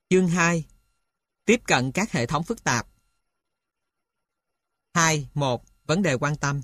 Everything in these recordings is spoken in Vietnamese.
Chương 2. Tiếp cận các hệ thống phức tạp. 2.1. Vấn đề quan tâm.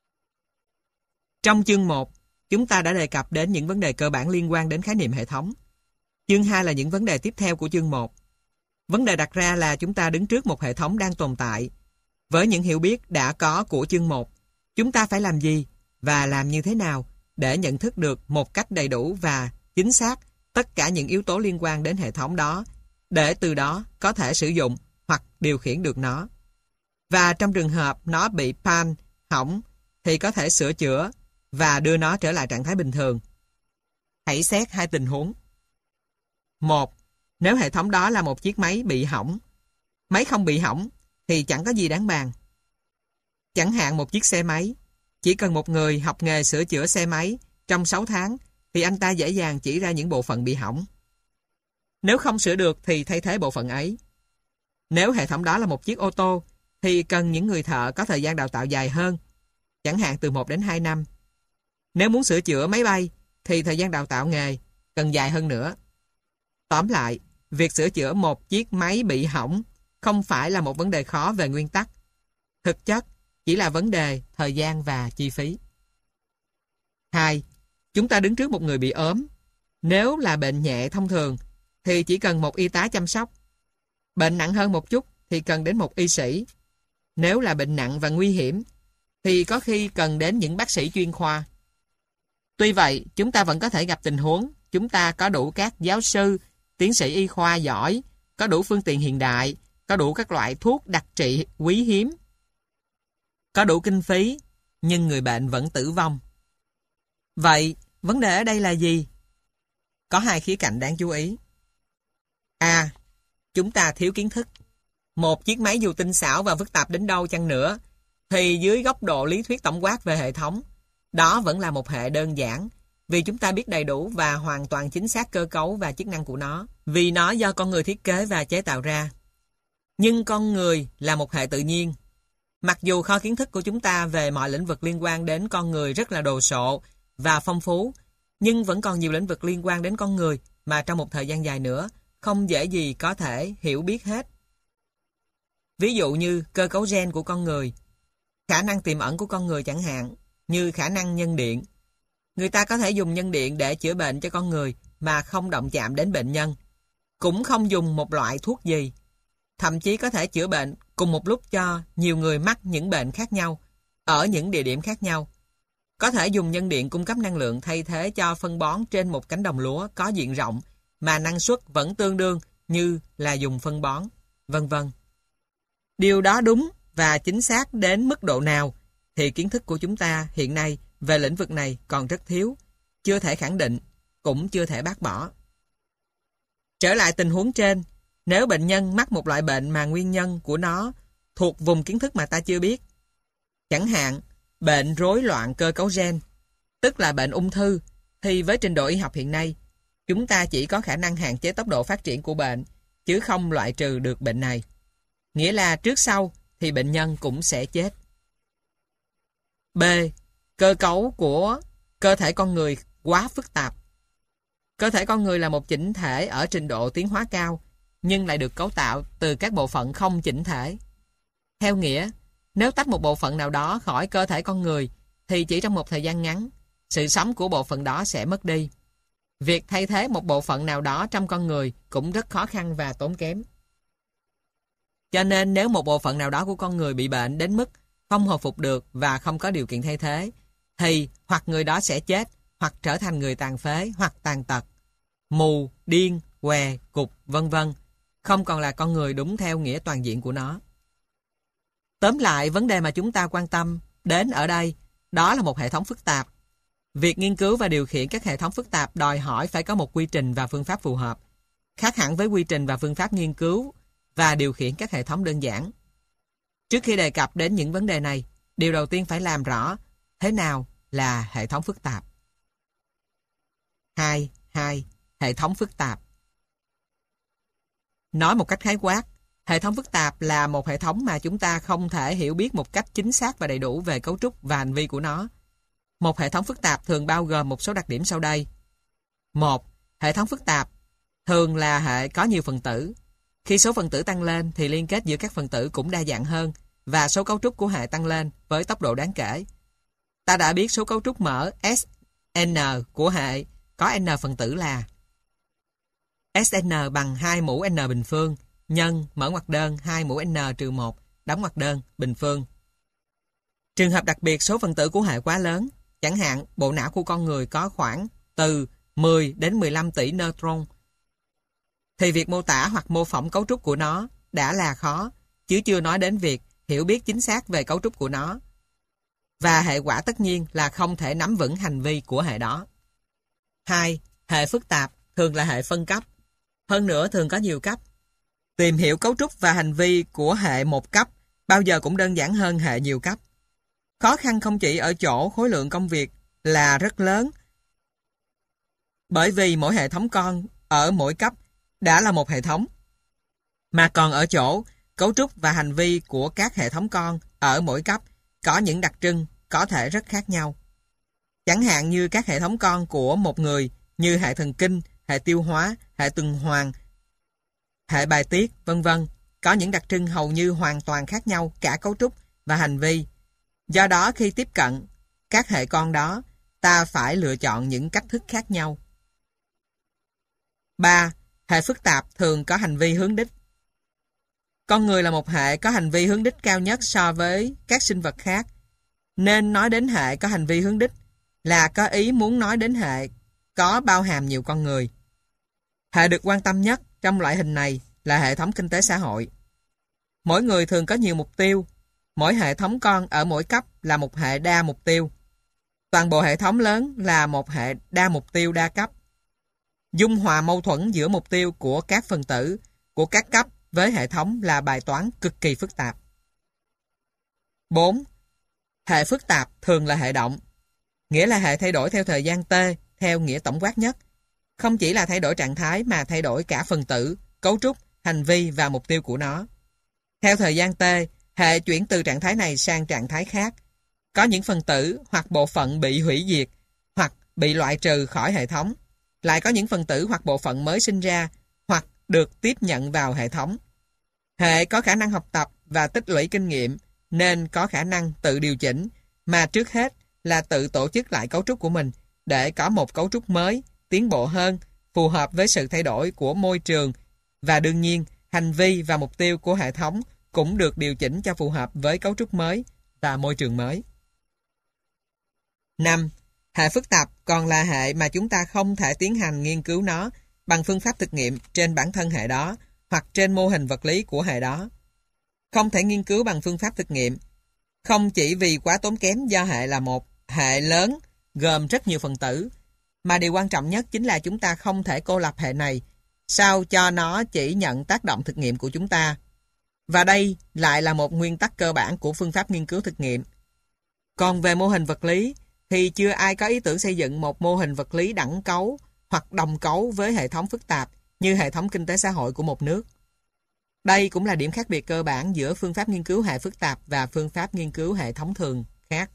Trong chương 1, chúng ta đã đề cập đến những vấn đề cơ bản liên quan đến khái niệm hệ thống. Chương 2 là những vấn đề tiếp theo của chương 1. Vấn đề đặt ra là chúng ta đứng trước một hệ thống đang tồn tại. Với những hiểu biết đã có của chương 1, chúng ta phải làm gì và làm như thế nào để nhận thức được một cách đầy đủ và chính xác tất cả những yếu tố liên quan đến hệ thống đó, để từ đó có thể sử dụng hoặc điều khiển được nó. Và trong trường hợp nó bị pan, hỏng, thì có thể sửa chữa và đưa nó trở lại trạng thái bình thường. Hãy xét hai tình huống. 1. Nếu hệ thống đó là một chiếc máy bị hỏng. Máy không bị hỏng thì chẳng có gì đáng bàn. Chẳng hạn một chiếc xe máy, chỉ cần một người học nghề sửa chữa xe máy trong 6 tháng thì anh ta dễ dàng chỉ ra những bộ phận bị hỏng. Nếu không sửa được thì thay thế bộ phận ấy. Nếu hệ thống đó là một chiếc ô tô thì cần những người thợ có thời gian đào tạo dài hơn, chẳng hạn từ 1 đến 2 năm. Nếu muốn sửa chữa máy bay thì thời gian đào tạo nghề cần dài hơn nữa. Tóm lại, việc sửa chữa một chiếc máy bị hỏng không phải là một vấn đề khó về nguyên tắc. Thực chất, chỉ là vấn đề thời gian và chi phí. 2. Chúng ta đứng trước một người bị ốm. Nếu là bệnh nhẹ thông thường thì chỉ cần một y tá chăm sóc. Bệnh nặng hơn một chút thì cần đến một y sĩ. Nếu là bệnh nặng và nguy hiểm thì có khi cần đến những bác sĩ chuyên khoa. Tuy vậy, chúng ta vẫn có thể gặp tình huống chúng ta có đủ các giáo sư, tiến sĩ y khoa giỏi, có đủ phương tiện hiện đại, có đủ các loại thuốc đặc trị quý hiếm, có đủ kinh phí, nhưng người bệnh vẫn tử vong. Vậy, vấn đề ở đây là gì? Có hai khía cạnh đáng chú ý. A. Chúng ta thiếu kiến thức. Một chiếc máy dù tinh xảo và phức tạp đến đâu chăng nữa, thì dưới góc độ lý thuyết tổng quát về hệ thống, đó vẫn là một hệ đơn giản, vì chúng ta biết đầy đủ và hoàn toàn chính xác cơ cấu và chức năng của nó, vì nó do con người thiết kế và chế tạo ra. Nhưng con người là một hệ tự nhiên. Mặc dù kho kiến thức của chúng ta về mọi lĩnh vực liên quan đến con người rất là đồ sộ và phong phú, nhưng vẫn còn nhiều lĩnh vực liên quan đến con người mà trong một thời gian dài nữa không dễ gì có thể hiểu biết hết. Ví dụ như cơ cấu gen của con người, khả năng tiềm ẩn của con người chẳng hạn, như khả năng nhân điện. Người ta có thể dùng nhân điện để chữa bệnh cho con người mà không động chạm đến bệnh nhân. Cũng không dùng một loại thuốc gì. Thậm chí có thể chữa bệnh cùng một lúc cho nhiều người mắc những bệnh khác nhau, ở những địa điểm khác nhau. Có thể dùng nhân điện cung cấp năng lượng thay thế cho phân bón trên một cánh đồng lúa có diện rộng mà năng suất vẫn tương đương như là dùng phân bón, vân vân. Điều đó đúng và chính xác đến mức độ nào thì kiến thức của chúng ta hiện nay về lĩnh vực này còn rất thiếu, chưa thể khẳng định, cũng chưa thể bác bỏ. Trở lại tình huống trên, nếu bệnh nhân mắc một loại bệnh mà nguyên nhân của nó thuộc vùng kiến thức mà ta chưa biết, chẳng hạn bệnh rối loạn cơ cấu gen, tức là bệnh ung thư, thì với trình độ y học hiện nay, chúng ta chỉ có khả năng hạn chế tốc độ phát triển của bệnh, chứ không loại trừ được bệnh này. Nghĩa là trước sau thì bệnh nhân cũng sẽ chết. B. Cơ cấu của cơ thể con người quá phức tạp. Cơ thể con người là một chỉnh thể ở trình độ tiến hóa cao, nhưng lại được cấu tạo từ các bộ phận không chỉnh thể. Theo nghĩa, nếu tách một bộ phận nào đó khỏi cơ thể con người, thì chỉ trong một thời gian ngắn, sự sống của bộ phận đó sẽ mất đi. Việc thay thế một bộ phận nào đó trong con người cũng rất khó khăn và tốn kém. Cho nên nếu một bộ phận nào đó của con người bị bệnh đến mức không hồi phục được và không có điều kiện thay thế, thì hoặc người đó sẽ chết, hoặc trở thành người tàn phế, hoặc tàn tật, mù, điên, què, cục, vân vân, không còn là con người đúng theo nghĩa toàn diện của nó. Tóm lại, vấn đề mà chúng ta quan tâm đến ở đây, đó là một hệ thống phức tạp. Việc nghiên cứu và điều khiển các hệ thống phức tạp đòi hỏi phải có một quy trình và phương pháp phù hợp, khác hẳn với quy trình và phương pháp nghiên cứu và điều khiển các hệ thống đơn giản. Trước khi đề cập đến những vấn đề này, điều đầu tiên phải làm rõ thế nào là hệ thống phức tạp. 2. Hệ thống phức tạp. Nói một cách khái quát, hệ thống phức tạp là một hệ thống mà chúng ta không thể hiểu biết một cách chính xác và đầy đủ về cấu trúc và hành vi của nó. Một hệ thống phức tạp thường bao gồm một số đặc điểm sau đây. 1. Hệ thống phức tạp thường là hệ có nhiều phần tử. Khi số phần tử tăng lên thì liên kết giữa các phần tử cũng đa dạng hơn và số cấu trúc của hệ tăng lên với tốc độ đáng kể. Ta đã biết số cấu trúc mở Sn của hệ có n phần tử là Sn bằng 2 mũ n bình phương nhân mở ngoặc đơn 2 mũ n trừ 1 đóng ngoặc đơn bình phương. Trường hợp đặc biệt số phần tử của hệ quá lớn, chẳng hạn bộ não của con người có khoảng từ 10 đến 15 tỷ neutron, thì việc mô tả hoặc mô phỏng cấu trúc của nó đã là khó, chứ chưa nói đến việc hiểu biết chính xác về cấu trúc của nó. Và hệ quả tất nhiên là không thể nắm vững hành vi của hệ đó. 2. Hệ phức tạp thường là hệ phân cấp. Hơn nữa thường có nhiều cấp. Tìm hiểu cấu trúc và hành vi của hệ một cấp bao giờ cũng đơn giản hơn hệ nhiều cấp. Khó khăn không chỉ ở chỗ khối lượng công việc là rất lớn, bởi vì mỗi hệ thống con ở mỗi cấp đã là một hệ thống, mà còn ở chỗ cấu trúc và hành vi của các hệ thống con ở mỗi cấp có những đặc trưng có thể rất khác nhau. Chẳng hạn như các hệ thống con của một người như hệ thần kinh, hệ tiêu hóa, hệ tuần hoàn, hệ bài tiết, vân vân, có những đặc trưng hầu như hoàn toàn khác nhau cả cấu trúc và hành vi. Do đó khi tiếp cận các hệ con đó, ta phải lựa chọn những cách thức khác nhau. 3. Hệ phức tạp thường có hành vi hướng đích. Con người là một hệ có hành vi hướng đích cao nhất so với các sinh vật khác, nên nói đến hệ có hành vi hướng đích là có ý muốn nói đến hệ có bao hàm nhiều con người. Hệ được quan tâm nhất trong loại hình này là hệ thống kinh tế xã hội. Mỗi người thường có nhiều mục tiêu, mỗi hệ thống con ở mỗi cấp là một hệ đa mục tiêu. Toàn bộ hệ thống lớn là một hệ đa mục tiêu đa cấp. Dung hòa mâu thuẫn giữa mục tiêu của các phần tử của các cấp với hệ thống là bài toán cực kỳ phức tạp. 4. Hệ phức tạp thường là hệ động, nghĩa là hệ thay đổi theo thời gian t theo nghĩa tổng quát nhất. Không chỉ là thay đổi trạng thái mà thay đổi cả phần tử, cấu trúc, hành vi và mục tiêu của nó. Theo thời gian t, hệ chuyển từ trạng thái này sang trạng thái khác. Có những phần tử hoặc bộ phận bị hủy diệt hoặc bị loại trừ khỏi hệ thống. Lại có những phần tử hoặc bộ phận mới sinh ra hoặc được tiếp nhận vào hệ thống. Hệ có khả năng học tập và tích lũy kinh nghiệm nên có khả năng tự điều chỉnh, mà trước hết là tự tổ chức lại cấu trúc của mình để có một cấu trúc mới, tiến bộ hơn, phù hợp với sự thay đổi của môi trường, và đương nhiên hành vi và mục tiêu của hệ thống cũng được điều chỉnh cho phù hợp với cấu trúc mới và môi trường mới. 5. Hệ phức tạp còn là hệ mà chúng ta không thể tiến hành nghiên cứu nó bằng phương pháp thực nghiệm trên bản thân hệ đó hoặc trên mô hình vật lý của hệ đó. Không thể nghiên cứu bằng phương pháp thực nghiệm, không chỉ vì quá tốn kém do hệ là một hệ lớn gồm rất nhiều phần tử, mà điều quan trọng nhất chính là chúng ta không thể cô lập hệ này sao cho nó chỉ nhận tác động thực nghiệm của chúng ta. Và đây lại là một nguyên tắc cơ bản của phương pháp nghiên cứu thực nghiệm. Còn về mô hình vật lý thì chưa ai có ý tưởng xây dựng một mô hình vật lý đẳng cấu hoặc đồng cấu với hệ thống phức tạp như hệ thống kinh tế xã hội của một nước. Đây cũng là điểm khác biệt cơ bản giữa phương pháp nghiên cứu hệ phức tạp và phương pháp nghiên cứu hệ thống thường khác.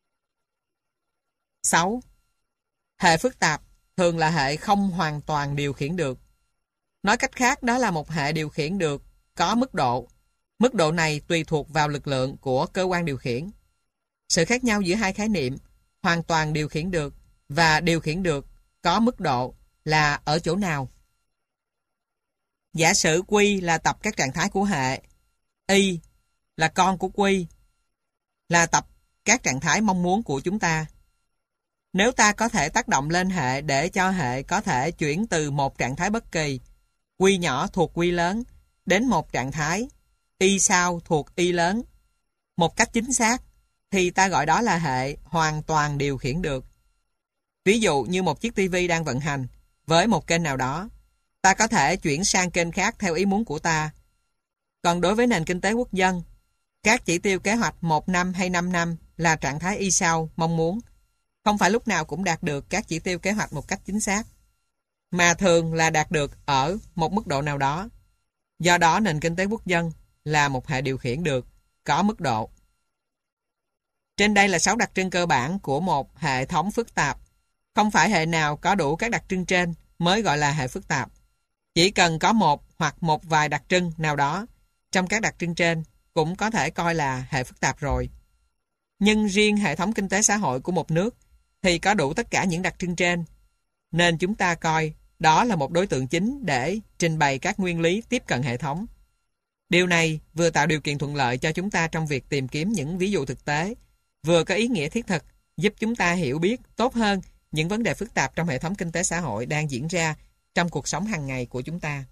6. Hệ phức tạp thường là hệ không hoàn toàn điều khiển được. Nói cách khác, đó là một hệ điều khiển được có mức độ. Mức độ này tùy thuộc vào lực lượng của cơ quan điều khiển. Sự khác nhau giữa hai khái niệm hoàn toàn điều khiển được và điều khiển được có mức độ là ở chỗ nào? Giả sử Q là tập các trạng thái của hệ, Y là con của Q, là tập các trạng thái mong muốn của chúng ta. Nếu ta có thể tác động lên hệ để cho hệ có thể chuyển từ một trạng thái bất kỳ, Q nhỏ thuộc Q lớn, đến một trạng thái Y sau thuộc Y lớn, một cách chính xác, thì ta gọi đó là hệ hoàn toàn điều khiển được. Ví dụ như một chiếc TV đang vận hành với một kênh nào đó, ta có thể chuyển sang kênh khác theo ý muốn của ta. Còn đối với nền kinh tế quốc dân, các chỉ tiêu kế hoạch 1 năm hay 5 năm là trạng thái Y sau mong muốn. Không phải lúc nào cũng đạt được các chỉ tiêu kế hoạch một cách chính xác, mà thường là đạt được ở một mức độ nào đó. Do đó nền kinh tế quốc dân là một hệ điều khiển được có mức độ. Trên đây là 6 đặc trưng cơ bản của một hệ thống phức tạp. Không phải hệ nào có đủ các đặc trưng trên mới gọi là hệ phức tạp. Chỉ cần có một hoặc một vài đặc trưng nào đó trong các đặc trưng trên cũng có thể coi là hệ phức tạp rồi. Nhưng riêng hệ thống kinh tế xã hội của một nước thì có đủ tất cả những đặc trưng trên, nên chúng ta coi đó là một đối tượng chính để trình bày các nguyên lý tiếp cận hệ thống. Điều này vừa tạo điều kiện thuận lợi cho chúng ta trong việc tìm kiếm những ví dụ thực tế, vừa có ý nghĩa thiết thực, giúp chúng ta hiểu biết tốt hơn những vấn đề phức tạp trong hệ thống kinh tế xã hội đang diễn ra trong cuộc sống hàng ngày của chúng ta.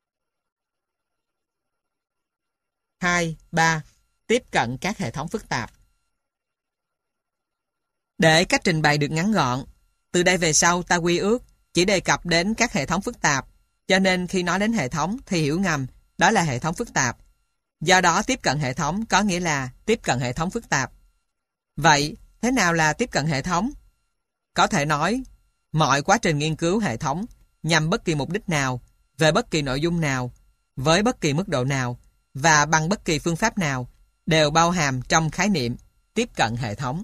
2. 3. Tiếp cận các hệ thống phức tạp. Để cách trình bày được ngắn gọn, từ đây về sau ta quy ước chỉ đề cập đến các hệ thống phức tạp, cho nên khi nói đến hệ thống thì hiểu ngầm đó là hệ thống phức tạp. Do đó tiếp cận hệ thống có nghĩa là tiếp cận hệ thống phức tạp. Vậy, thế nào là tiếp cận hệ thống? Có thể nói, mọi quá trình nghiên cứu hệ thống nhằm bất kỳ mục đích nào, về bất kỳ nội dung nào, với bất kỳ mức độ nào và bằng bất kỳ phương pháp nào đều bao hàm trong khái niệm tiếp cận hệ thống.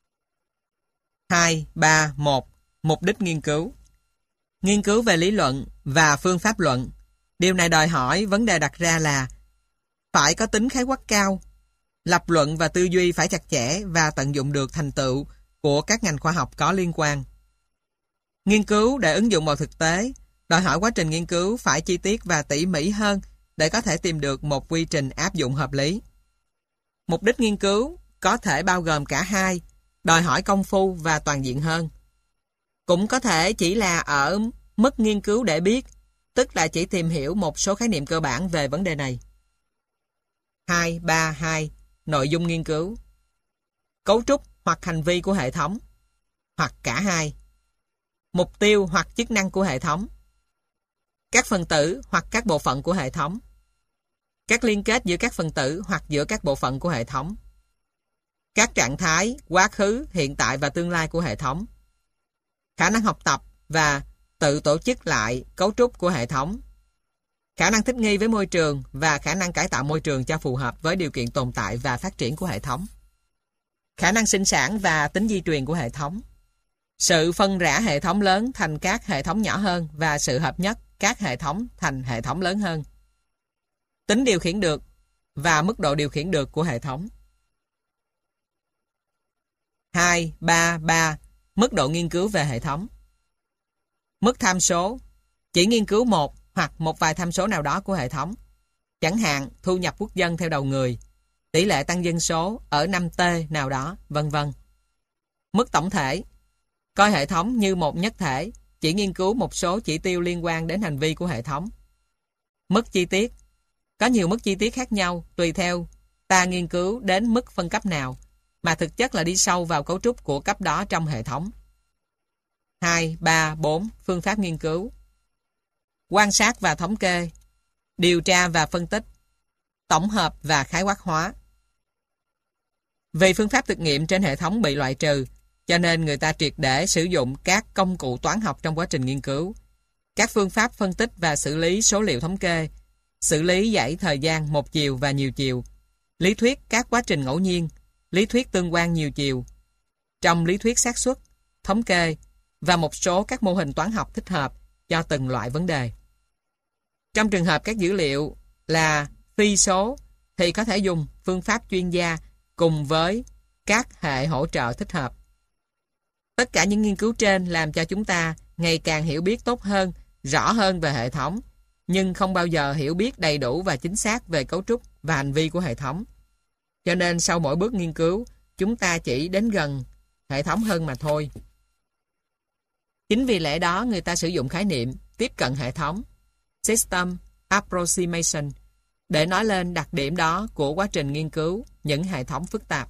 2, 3, 1. Mục đích nghiên cứu. Nghiên cứu về lý luận và phương pháp luận. Điều này đòi hỏi vấn đề đặt ra là phải có tính khái quát cao, lập luận và tư duy phải chặt chẽ và tận dụng được thành tựu của các ngành khoa học có liên quan. Nghiên cứu để ứng dụng vào thực tế đòi hỏi quá trình nghiên cứu phải chi tiết và tỉ mỉ hơn để có thể tìm được một quy trình áp dụng hợp lý. Mục đích nghiên cứu có thể bao gồm cả hai, đòi hỏi công phu và toàn diện hơn. Cũng có thể chỉ là ở mức nghiên cứu để biết, tức là chỉ tìm hiểu một số khái niệm cơ bản về vấn đề này. 2, 3, 2. Nội dung nghiên cứu. Cấu trúc hoặc hành vi của hệ thống, hoặc cả hai. Mục tiêu hoặc chức năng của hệ thống. Các phần tử hoặc các bộ phận của hệ thống. Các liên kết giữa các phần tử hoặc giữa các bộ phận của hệ thống. Các trạng thái, quá khứ, hiện tại và tương lai của hệ thống. Khả năng học tập và tự tổ chức lại cấu trúc của hệ thống. Khả năng thích nghi với môi trường và khả năng cải tạo môi trường cho phù hợp với điều kiện tồn tại và phát triển của hệ thống. Khả năng sinh sản và tính di truyền của hệ thống. Sự phân rã hệ thống lớn thành các hệ thống nhỏ hơn và sự hợp nhất các hệ thống thành hệ thống lớn hơn. Tính điều khiển được và mức độ điều khiển được của hệ thống. 2, 3, 3. Mức độ nghiên cứu về hệ thống. Mức tham số. Chỉ nghiên cứu một hoặc một vài tham số nào đó của hệ thống. Chẳng hạn thu nhập quốc dân theo đầu người, tỷ lệ tăng dân số ở 5T nào đó, vân vân. Mức tổng thể. Coi hệ thống như một nhất thể, chỉ nghiên cứu một số chỉ tiêu liên quan đến hành vi của hệ thống. Mức chi tiết. Có nhiều mức chi tiết khác nhau tùy theo ta nghiên cứu đến mức phân cấp nào, mà thực chất là đi sâu vào cấu trúc của cấp đó trong hệ thống. 2, 3, 4. Phương pháp nghiên cứu. Quan sát và thống kê. Điều tra và phân tích. Tổng hợp và khái quát hóa. Vì phương pháp thực nghiệm trên hệ thống bị loại trừ, cho nên người ta triệt để sử dụng các công cụ toán học trong quá trình nghiên cứu. Các phương pháp phân tích và xử lý số liệu thống kê, xử lý dãy thời gian một chiều và nhiều chiều, lý thuyết các quá trình ngẫu nhiên, lý thuyết tương quan nhiều chiều, trong lý thuyết xác suất, thống kê và một số các mô hình toán học thích hợp cho từng loại vấn đề. Trong trường hợp các dữ liệu là phi số thì có thể dùng phương pháp chuyên gia cùng với các hệ hỗ trợ thích hợp. Tất cả những nghiên cứu trên làm cho chúng ta ngày càng hiểu biết tốt hơn, rõ hơn về hệ thống, nhưng không bao giờ hiểu biết đầy đủ và chính xác về cấu trúc và hành vi của hệ thống. Cho nên sau mỗi bước nghiên cứu, chúng ta chỉ đến gần hệ thống hơn mà thôi. Chính vì lẽ đó người ta sử dụng khái niệm tiếp cận hệ thống, System Approximation, để nói lên đặc điểm đó của quá trình nghiên cứu những hệ thống phức tạp.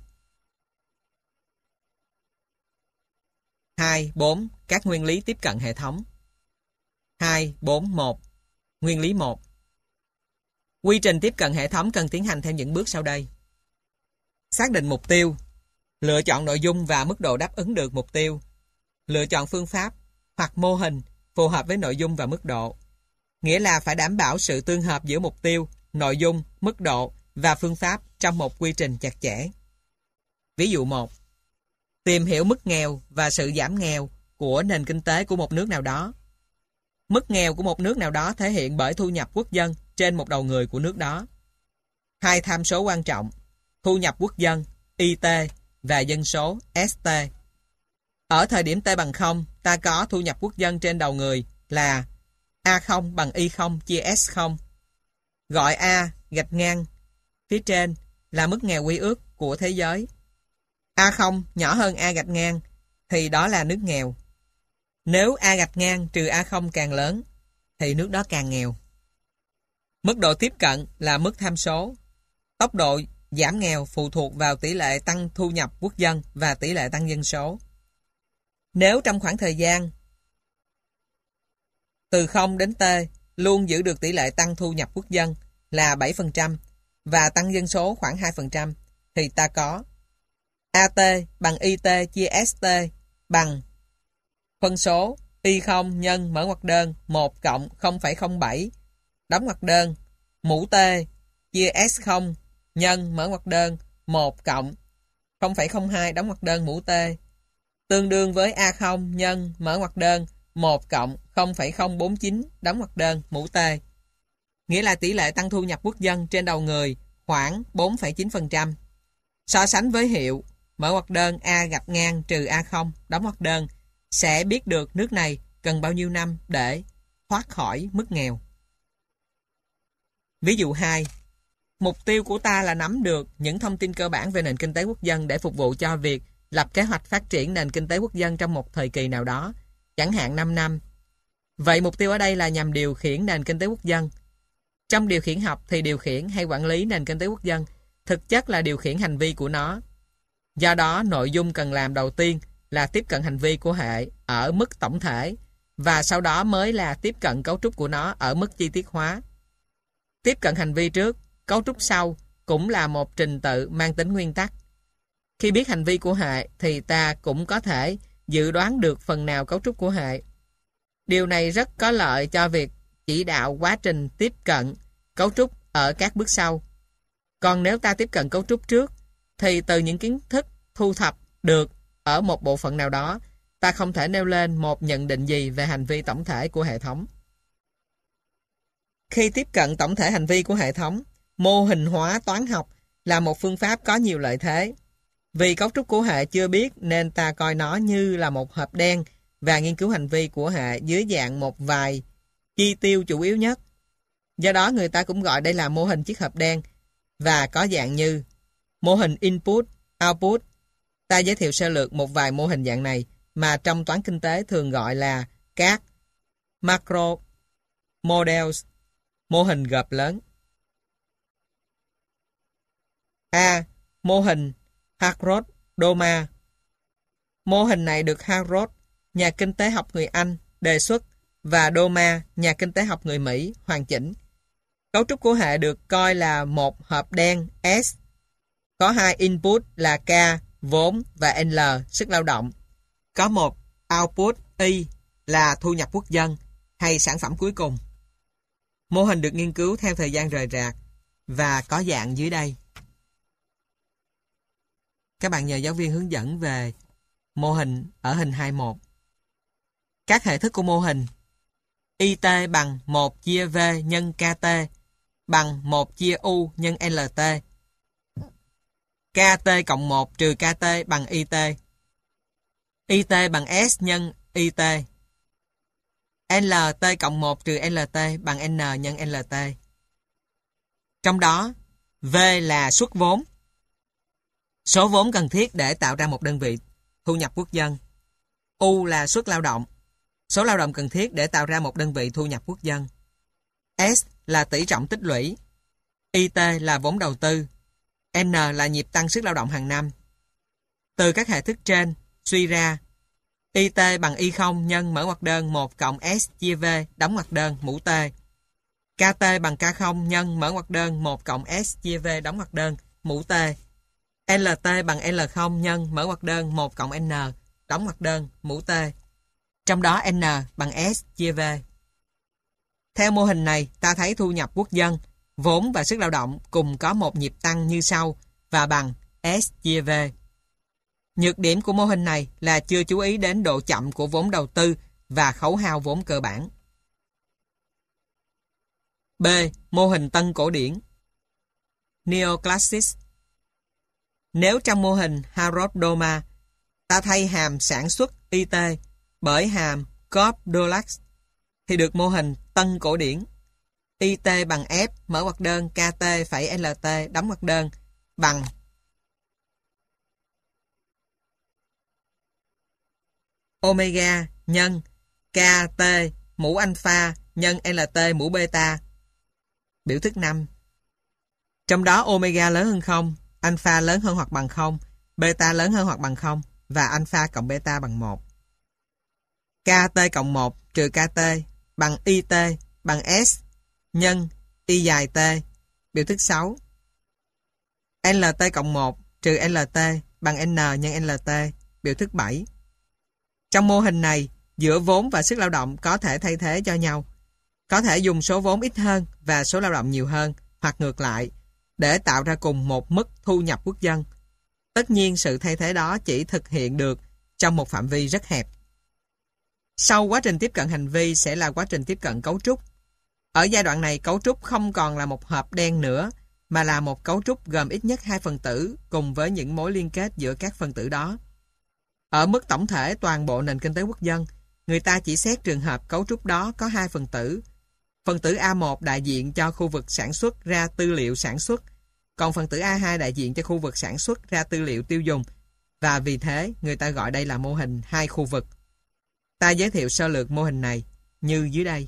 2, 4. Các nguyên lý tiếp cận hệ thống. 2, 4, 1. Nguyên lý 1. Quy trình tiếp cận hệ thống cần tiến hành theo những bước sau đây. Xác định mục tiêu, lựa chọn nội dung và mức độ đáp ứng được mục tiêu, lựa chọn phương pháp hoặc mô hình phù hợp với nội dung và mức độ. Nghĩa là phải đảm bảo sự tương hợp giữa mục tiêu, nội dung, mức độ và phương pháp trong một quy trình chặt chẽ. Ví dụ 1. Tìm hiểu mức nghèo và sự giảm nghèo của nền kinh tế của một nước nào đó. Mức nghèo của một nước nào đó thể hiện bởi thu nhập quốc dân trên một đầu người của nước đó. Hai tham số quan trọng: thu nhập quốc dân IT và dân số ST. Ở thời điểm T bằng 0, ta có thu nhập quốc dân trên đầu người là A0 bằng Y0 chia S0. Gọi A gạch ngang phía trên là mức nghèo quy ước của thế giới. A0 nhỏ hơn A gạch ngang thì đó là nước nghèo. Nếu A gạch ngang trừ A0 càng lớn thì nước đó càng nghèo. Mức độ tiếp cận là mức tham số. Tốc độ giảm nghèo phụ thuộc vào tỷ lệ tăng thu nhập quốc dân và tỷ lệ tăng dân số. Nếu trong khoảng thời gian từ 0 đến T luôn giữ được tỷ lệ tăng thu nhập quốc dân là 7% và tăng dân số khoảng 2%, thì ta có AT bằng IT chia ST bằng phân số Y0 nhân mở ngoặc đơn 1 cộng 0,07 đóng ngoặc đơn mũ T chia S0 nhân mở ngoặc đơn 1 cộng 0,02 đóng ngoặc đơn mũ T tương đương với A0 nhân mở ngoặc đơn 1 cộng 0,049 đóng ngoặc đơn mũ T. Nghĩa là tỷ lệ tăng thu nhập quốc dân trên đầu người khoảng 4,9%. So sánh với hiệu mở ngoặc đơn A gạch ngang trừ A0 đóng ngoặc đơn sẽ biết được nước này cần bao nhiêu năm để thoát khỏi mức nghèo. Ví dụ 2. Mục tiêu của ta là nắm được những thông tin cơ bản về nền kinh tế quốc dân để phục vụ cho việc lập kế hoạch phát triển nền kinh tế quốc dân trong một thời kỳ nào đó, chẳng hạn 5 năm. Vậy mục tiêu ở đây là nhằm điều khiển nền kinh tế quốc dân. Trong điều khiển học thì điều khiển hay quản lý nền kinh tế quốc dân thực chất là điều khiển hành vi của nó. Do đó, nội dung cần làm đầu tiên là tiếp cận hành vi của hệ ở mức tổng thể và sau đó mới là tiếp cận cấu trúc của nó ở mức chi tiết hóa. Tiếp cận hành vi trước, cấu trúc sau cũng là một trình tự mang tính nguyên tắc. Khi biết hành vi của hệ thì ta cũng có thể dự đoán được phần nào cấu trúc của hệ. Điều này rất có lợi cho việc chỉ đạo quá trình tiếp cận cấu trúc ở các bước sau. Còn nếu ta tiếp cận cấu trúc trước thì từ những kiến thức thu thập được ở một bộ phận nào đó, ta không thể nêu lên một nhận định gì về hành vi tổng thể của hệ thống. Khi tiếp cận tổng thể hành vi của hệ thống, mô hình hóa toán học là một phương pháp có nhiều lợi thế. Vì cấu trúc của hệ chưa biết nên ta coi nó như là một hộp đen và nghiên cứu hành vi của hệ dưới dạng một vài chi tiêu chủ yếu nhất. Do đó người ta cũng gọi đây là mô hình chiếc hộp đen và có dạng như mô hình input, output. Ta giới thiệu sơ lược một vài mô hình dạng này mà trong toán kinh tế thường gọi là các macro models, mô hình gộp lớn. A. Mô hình Harrod-Domar. Mô hình này được Harrod, nhà kinh tế học người Anh, đề xuất và Domar, nhà kinh tế học người Mỹ, hoàn chỉnh. Cấu trúc của hệ được coi là một hộp đen S, có hai input là K, vốn, và L, sức lao động. Có một output Y là thu nhập quốc dân hay sản phẩm cuối cùng. Mô hình được nghiên cứu theo thời gian rời rạc và có dạng dưới đây. Các bạn nhờ giáo viên hướng dẫn về mô hình ở hình 21. Các hệ thức của mô hình: IT bằng 1 chia V nhân KT bằng 1 chia U nhân LT. KT cộng 1 trừ KT bằng IT. IT bằng S nhân IT. LT cộng 1 trừ LT bằng N nhân LT. Trong đó, V là suất vốn, số vốn cần thiết để tạo ra một đơn vị thu nhập quốc dân. U là suất lao động, số lao động cần thiết để tạo ra một đơn vị thu nhập quốc dân. S là tỷ trọng tích lũy. IT là vốn đầu tư. N là nhịp tăng sức lao động hàng năm. Từ các hệ thức trên, suy ra IT bằng Y0 nhân mở ngoặc đơn 1 cộng S chia V đóng ngoặc đơn mũ T. KT bằng K0 nhân mở ngoặc đơn 1 cộng S chia V đóng ngoặc đơn mũ T. LT bằng L0 nhân mở ngoặc đơn 1 cộng N đóng ngoặc đơn mũ T. Trong đó N bằng S chia V. Theo mô hình này, ta thấy thu nhập quốc dân, vốn và sức lao động cùng có một nhịp tăng như sau và bằng S chia V. Nhược điểm của mô hình này là chưa chú ý đến độ chậm của vốn đầu tư và khấu hao vốn cơ bản. B. Mô hình tân cổ điển Neoclassic. Nếu trong mô hình Harrod-Doma ta thay hàm sản xuất IT bởi hàm Cobb-Dulac thì được mô hình tân cổ điển IT bằng F mở ngoặc đơn KT phẩy LT đóng ngoặc đơn bằng omega nhân KT mũ alpha nhân LT mũ beta. Biểu thức 5. Trong đó omega lớn hơn 0, alpha lớn hơn hoặc bằng 0, beta lớn hơn hoặc bằng 0 và alpha cộng beta bằng 1. KT cộng 1 trừ KT bằng IT bằng S nhân Y dài T. Biểu thức 6. LT cộng 1 trừ LT bằng N nhân LT. Biểu thức 7. Trong mô hình này, giữa vốn và sức lao động có thể thay thế cho nhau. Có thể dùng số vốn ít hơn và số lao động nhiều hơn, hoặc ngược lại, để tạo ra cùng một mức thu nhập quốc dân. Tất nhiên, sự thay thế đó chỉ thực hiện được trong một phạm vi rất hẹp. Sau quá trình tiếp cận hành vi sẽ là quá trình tiếp cận cấu trúc. Ở giai đoạn này, cấu trúc không còn là một hộp đen nữa, mà là một cấu trúc gồm ít nhất 2 phần tử cùng với những mối liên kết giữa các phần tử đó. Ở mức tổng thể toàn bộ nền kinh tế quốc dân, người ta chỉ xét trường hợp cấu trúc đó có 2 phần tử. Phần tử A1 đại diện cho khu vực sản xuất ra tư liệu sản xuất, còn phần tử A2 đại diện cho khu vực sản xuất ra tư liệu tiêu dùng, và vì thế người ta gọi đây là mô hình 2 khu vực. Ta giới thiệu sơ lược mô hình này như dưới đây.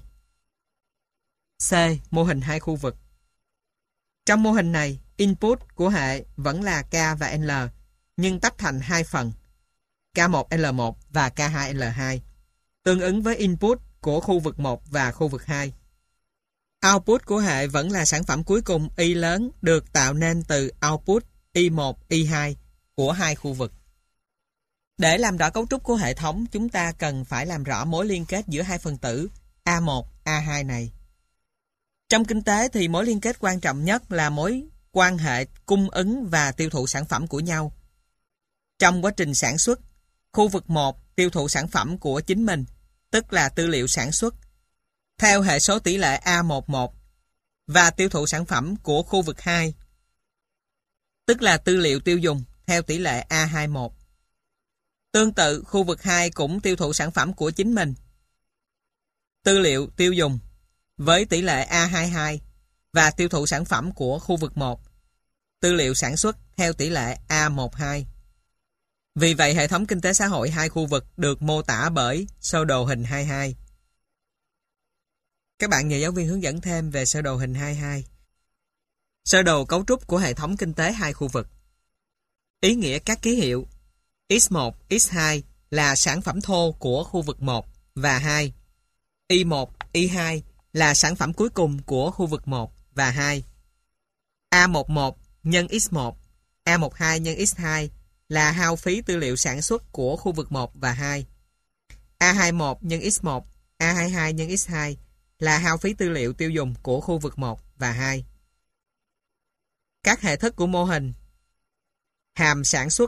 C. Mô hình 2 khu vực. Trong mô hình này, input của hệ vẫn là K và L, nhưng tách thành 2 phần, K1L1 và K2L2, tương ứng với input của khu vực 1 và khu vực 2. Output của hệ vẫn là sản phẩm cuối cùng Y lớn được tạo nên từ output Y1, Y2 của 2 khu vực. Để làm rõ cấu trúc của hệ thống, chúng ta cần phải làm rõ mối liên kết giữa 2 phần tử A1, A2 này. Trong kinh tế thì mối liên kết quan trọng nhất là mối quan hệ cung ứng và tiêu thụ sản phẩm của nhau. Trong quá trình sản xuất, khu vực 1 tiêu thụ sản phẩm của chính mình, tức là tư liệu sản xuất, theo hệ số tỷ lệ A11 và tiêu thụ sản phẩm của khu vực 2, tức là tư liệu tiêu dùng theo tỷ lệ A21. Tương tự, khu vực 2 cũng tiêu thụ sản phẩm của chính mình, tư liệu tiêu dùng, với tỷ lệ A22 và tiêu thụ sản phẩm của khu vực 1, tư liệu sản xuất theo tỷ lệ A12. Vì vậy, hệ thống kinh tế xã hội 2 khu vực được mô tả bởi sơ đồ hình 22. Các bạn nhờ giáo viên hướng dẫn thêm về sơ đồ hình 22. Sơ đồ cấu trúc của hệ thống kinh tế 2 khu vực. Ý nghĩa các ký hiệu X1, X2 là sản phẩm thô của khu vực 1 và 2. Y1, Y2 là sản phẩm cuối cùng của khu vực 1 và 2. A11 nhân X1, A12 nhân X2 là hao phí tư liệu sản xuất của khu vực 1 và 2. A21 nhân X1, A22 nhân X2 là hao phí tư liệu tiêu dùng của khu vực 1 và 2. Các hệ thức của mô hình hàm sản xuất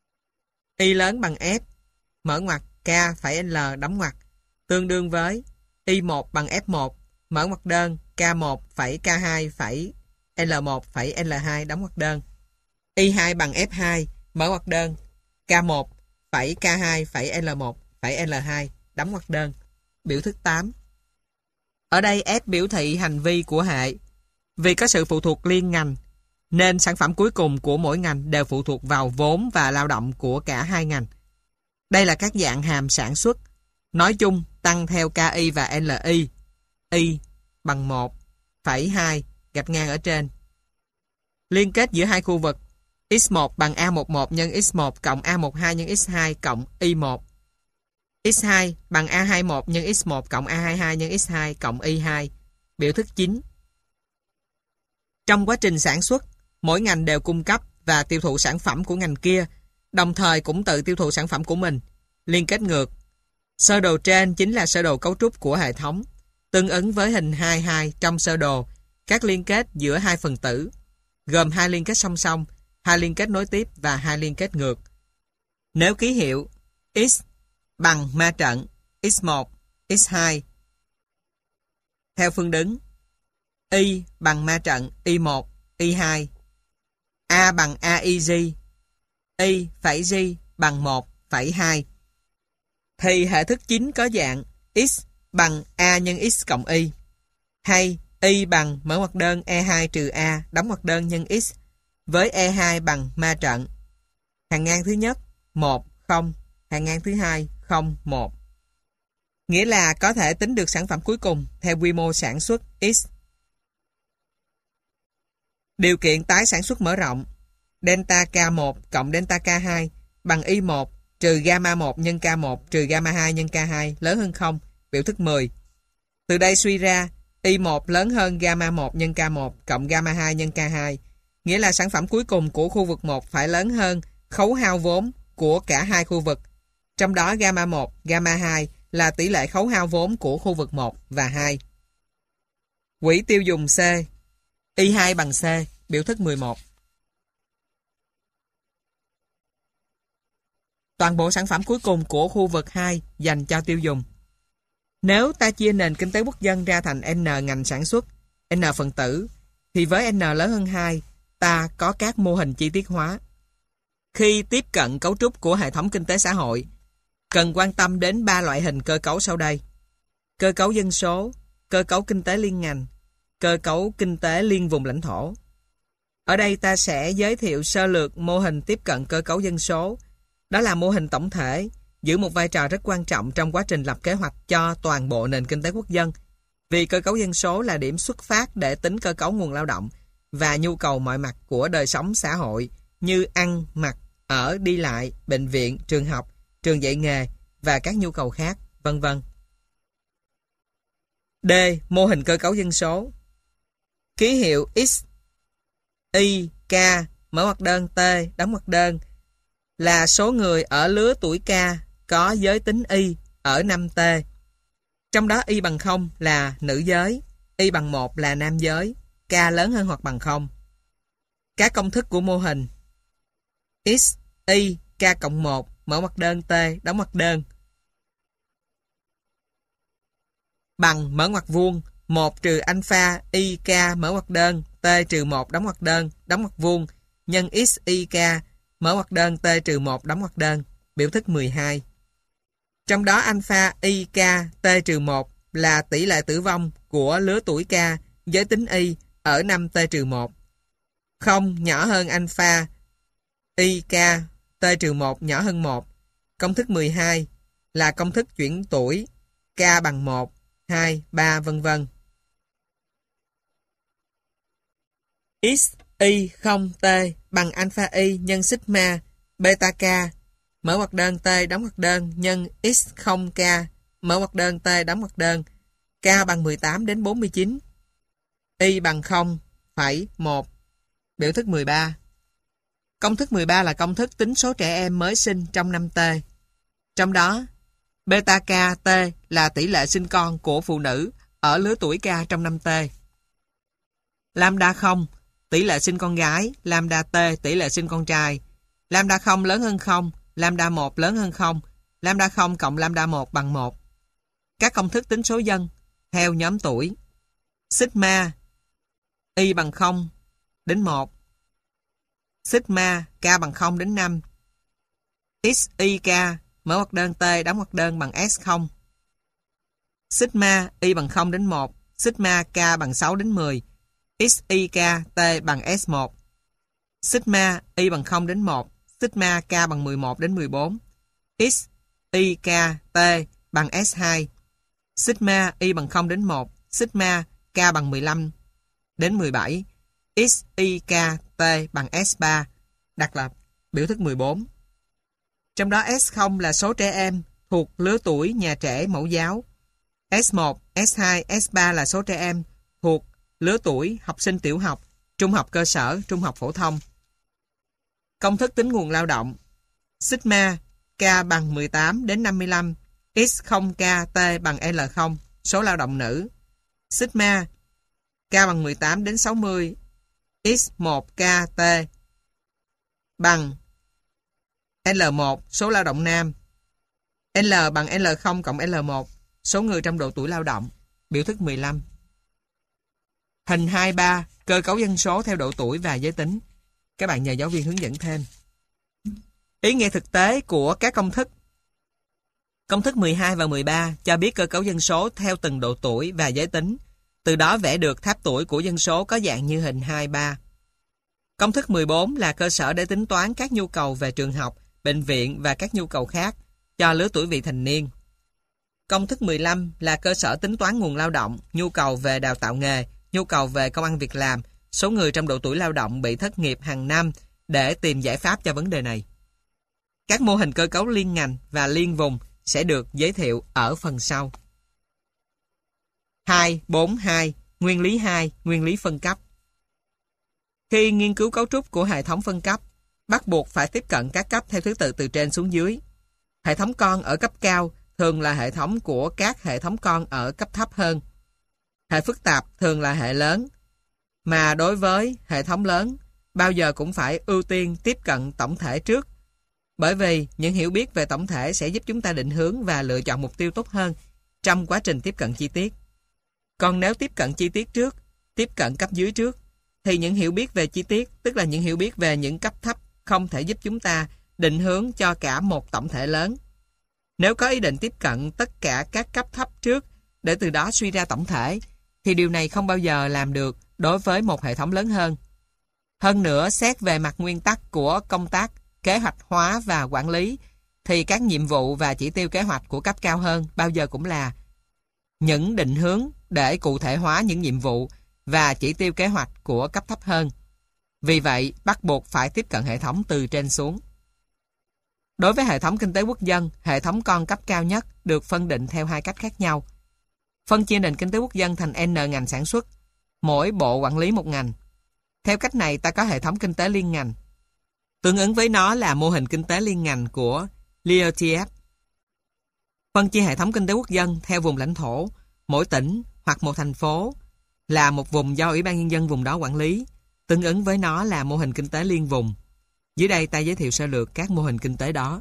Y lớn bằng F mở ngoặc K phẩy L đóng ngoặc tương đương với Y1 bằng F1 mở ngoặc đơn K1 phẩy K2 phẩy L1 phẩy L2 đóng ngoặc đơn, Y2 bằng F2 mở ngoặc đơn K1 phẩy K2 phẩy L1 phẩy L2 đóng ngoặc đơn. Biểu thức 8. Ở đây F biểu thị hành vi của hệ. Vì có sự phụ thuộc liên ngành, nên sản phẩm cuối cùng của mỗi ngành đều phụ thuộc vào vốn và lao động của cả hai ngành. Đây là các dạng hàm sản xuất. Nói chung, tăng theo KI và LI. Y bằng 1,2 gạch ngang ở trên. Liên kết giữa 2 khu vực X1 bằng A11 nhân X1 cộng A12 nhân X2 cộng Y1. X2 bằng A21 nhân X1 cộng A22 nhân X2 cộng Y2. Biểu thức 9. Trong quá trình sản xuất, mỗi ngành đều cung cấp và tiêu thụ sản phẩm của ngành kia, đồng thời cũng tự tiêu thụ sản phẩm của mình. Liên kết ngược. Sơ đồ trên chính là sơ đồ cấu trúc của hệ thống, tương ứng với hình 22 trong sơ đồ, các liên kết giữa 2 phần tử, gồm 2 liên kết song song, 2 liên kết nối tiếp và 2 liên kết ngược. Nếu ký hiệu X bằng ma trận X1, X2 theo phương đứng, Y bằng ma trận Y1, Y2. A bằng AIG, Y phẩy G bằng 1 phẩy 2. Thì hệ thức chính có dạng X bằng A nhân X cộng Y, hay Y bằng mở ngoặc đơn E2 trừ A đóng ngoặc đơn nhân X với E2 bằng ma trận. Hàng ngang thứ nhất 1, 0, hàng ngang thứ hai 0, 1. Nghĩa là có thể tính được sản phẩm cuối cùng theo quy mô sản xuất X. Điều kiện tái sản xuất mở rộng: delta K1 cộng delta K2 bằng Y1 trừ gamma 1 nhân K1 trừ gamma 2 nhân K2 lớn hơn 0, biểu thức 10. Từ đây suy ra Y1 lớn hơn gamma 1 nhân K1 cộng gamma 2 nhân K2, nghĩa là sản phẩm cuối cùng của khu vực 1 phải lớn hơn khấu hao vốn của cả hai khu vực. Trong đó gamma 1, gamma 2 là tỷ lệ khấu hao vốn của khu vực 1 và 2. Quỹ tiêu dùng C. Y2 bằng C, biểu thức 11. Toàn bộ sản phẩm cuối cùng của khu vực 2 dành cho tiêu dùng. Nếu ta chia nền kinh tế quốc dân ra thành N ngành sản xuất, N phần tử, thì với N lớn hơn 2, ta có các mô hình chi tiết hóa. Khi tiếp cận cấu trúc của hệ thống kinh tế xã hội, cần quan tâm đến 3 loại hình cơ cấu sau đây: cơ cấu dân số, cơ cấu kinh tế liên ngành, cơ cấu kinh tế liên vùng lãnh thổ. Ở đây ta sẽ giới thiệu sơ lược mô hình tiếp cận cơ cấu dân số. Đó là mô hình tổng thể, giữ một vai trò rất quan trọng trong quá trình lập kế hoạch cho toàn bộ nền kinh tế quốc dân, vì cơ cấu dân số là điểm xuất phát để tính cơ cấu nguồn lao động và nhu cầu mọi mặt của đời sống xã hội như ăn, mặc, ở, đi lại, bệnh viện, trường học, trường dạy nghề và các nhu cầu khác, vân vân. D. Mô hình cơ cấu dân số. Ký hiệu X, Y, K, mở ngoặc đơn T, đóng ngoặc đơn là số người ở lứa tuổi K có giới tính Y ở 5T. Trong đó Y bằng 0 là nữ giới, Y bằng 1 là nam giới, K lớn hơn hoặc bằng 0. Các công thức của mô hình: X, Y, K cộng 1, mở ngoặc đơn T, đóng ngoặc đơn bằng mở ngoặc vuông 1 trừ alpha Y K mở ngoặc đơn T trừ 1 đóng ngoặc vuông nhân X Y K mở ngoặc đơn T trừ 1 đóng ngoặc đơn, biểu thức 12. Trong đó alpha Y K T trừ 1 là tỷ lệ tử vong của lứa tuổi K giới tính Y ở 5 T trừ 1. 0 nhỏ hơn alpha Y K T trừ 1 nhỏ hơn 1. Công thức 12 là công thức chuyển tuổi K bằng 1, 2, 3 vân vân. X Y 0 T bằng alpha Y nhân sigma beta K mở ngoặc đơn T đóng ngoặc đơn nhân X 0 K mở ngoặc đơn T đóng ngoặc đơn, K bằng 18 đến 49, Y bằng 0,1, biểu thức 13. Công thức 13 là công thức tính số trẻ em mới sinh trong 5T. Trong đó, beta K T là tỷ lệ sinh con của phụ nữ ở lứa tuổi K trong 5T. Lambda 0 tỷ lệ sinh con gái, lambda T tỷ lệ sinh con trai, lambda 0 lớn hơn 0, lambda 1 lớn hơn 0, lambda 0 cộng lambda 1 bằng 1. Các công thức tính số dân theo nhóm tuổi: sigma Y bằng 0 đến 1, sigma K bằng 0 đến 5, XYK mở ngoặc đơn T đóng ngoặc đơn bằng S0, sigma Y bằng 0 đến 1, sigma K bằng 6 đến 10, XYK T bằng S1, sigma Y bằng 0 đến 1, sigma K bằng 11 đến 14, XYK T bằng S2, sigma Y bằng 0 đến 1, sigma K bằng 15 đến 17, XYK T bằng S3, đặt là biểu thức 14. Trong đó S0 là số trẻ em thuộc lứa tuổi nhà trẻ mẫu giáo, S1, S2, S3 là số trẻ em thuộc lứa tuổi học sinh tiểu học, trung học cơ sở, trung học phổ thông. Công thức tính nguồn lao động: sigma K bằng 18 đến 55, X0K T bằng L0, số lao động nữ, sigma K bằng 18 đến 60, X1K T bằng L1, số lao động nam, L bằng L0 cộng L1, số người trong độ tuổi lao động, biểu thức 15. Hình 2.3, cơ cấu dân số theo độ tuổi và giới tính. Các bạn nhờ giáo viên hướng dẫn thêm. Ý nghĩa thực tế của các công thức. Công thức 12 và 13 cho biết cơ cấu dân số theo từng độ tuổi và giới tính. Từ đó vẽ được tháp tuổi của dân số có dạng như hình 2.3. Công thức 14 là cơ sở để tính toán các nhu cầu về trường học, bệnh viện và các nhu cầu khác cho lứa tuổi vị thành niên. Công thức 15 là cơ sở tính toán nguồn lao động, nhu cầu về đào tạo nghề, nhu cầu về công ăn việc làm, số người trong độ tuổi lao động bị thất nghiệp hàng năm để tìm giải pháp cho vấn đề này. Các mô hình cơ cấu liên ngành và liên vùng sẽ được giới thiệu ở phần sau. 2.4.2 Nguyên lý 2, nguyên lý phân cấp. Khi nghiên cứu cấu trúc của hệ thống phân cấp, bắt buộc phải tiếp cận các cấp theo thứ tự từ trên xuống dưới. Hệ thống con ở cấp cao thường là hệ thống của các hệ thống con ở cấp thấp hơn. Hệ phức tạp thường là hệ lớn, mà đối với hệ thống lớn, bao giờ cũng phải ưu tiên tiếp cận tổng thể trước, bởi vì những hiểu biết về tổng thể sẽ giúp chúng ta định hướng và lựa chọn mục tiêu tốt hơn trong quá trình tiếp cận chi tiết. Còn nếu tiếp cận chi tiết trước, tiếp cận cấp dưới trước, thì những hiểu biết về chi tiết, tức là những hiểu biết về những cấp thấp, không thể giúp chúng ta định hướng cho cả một tổng thể lớn. Nếu có ý định tiếp cận tất cả các cấp thấp trước để từ đó suy ra tổng thể, thì điều này không bao giờ làm được đối với một hệ thống lớn hơn. Hơn nữa, xét về mặt nguyên tắc của công tác kế hoạch hóa và quản lý, thì các nhiệm vụ và chỉ tiêu kế hoạch của cấp cao hơn bao giờ cũng là những định hướng để cụ thể hóa những nhiệm vụ và chỉ tiêu kế hoạch của cấp thấp hơn. Vì vậy, bắt buộc phải tiếp cận hệ thống từ trên xuống. Đối với hệ thống kinh tế quốc dân, hệ thống con cấp cao nhất được phân định theo hai cách khác nhau. Phân chia nền kinh tế quốc dân thành N ngành sản xuất, mỗi bộ quản lý một ngành. Theo cách này ta có hệ thống kinh tế liên ngành. Tương ứng với nó là mô hình kinh tế liên ngành của Leontiev. Phân chia hệ thống kinh tế quốc dân theo vùng lãnh thổ, mỗi tỉnh hoặc một thành phố là một vùng do Ủy ban Nhân dân vùng đó quản lý. Tương ứng với nó là mô hình kinh tế liên vùng. Dưới đây ta giới thiệu sơ lược các mô hình kinh tế đó.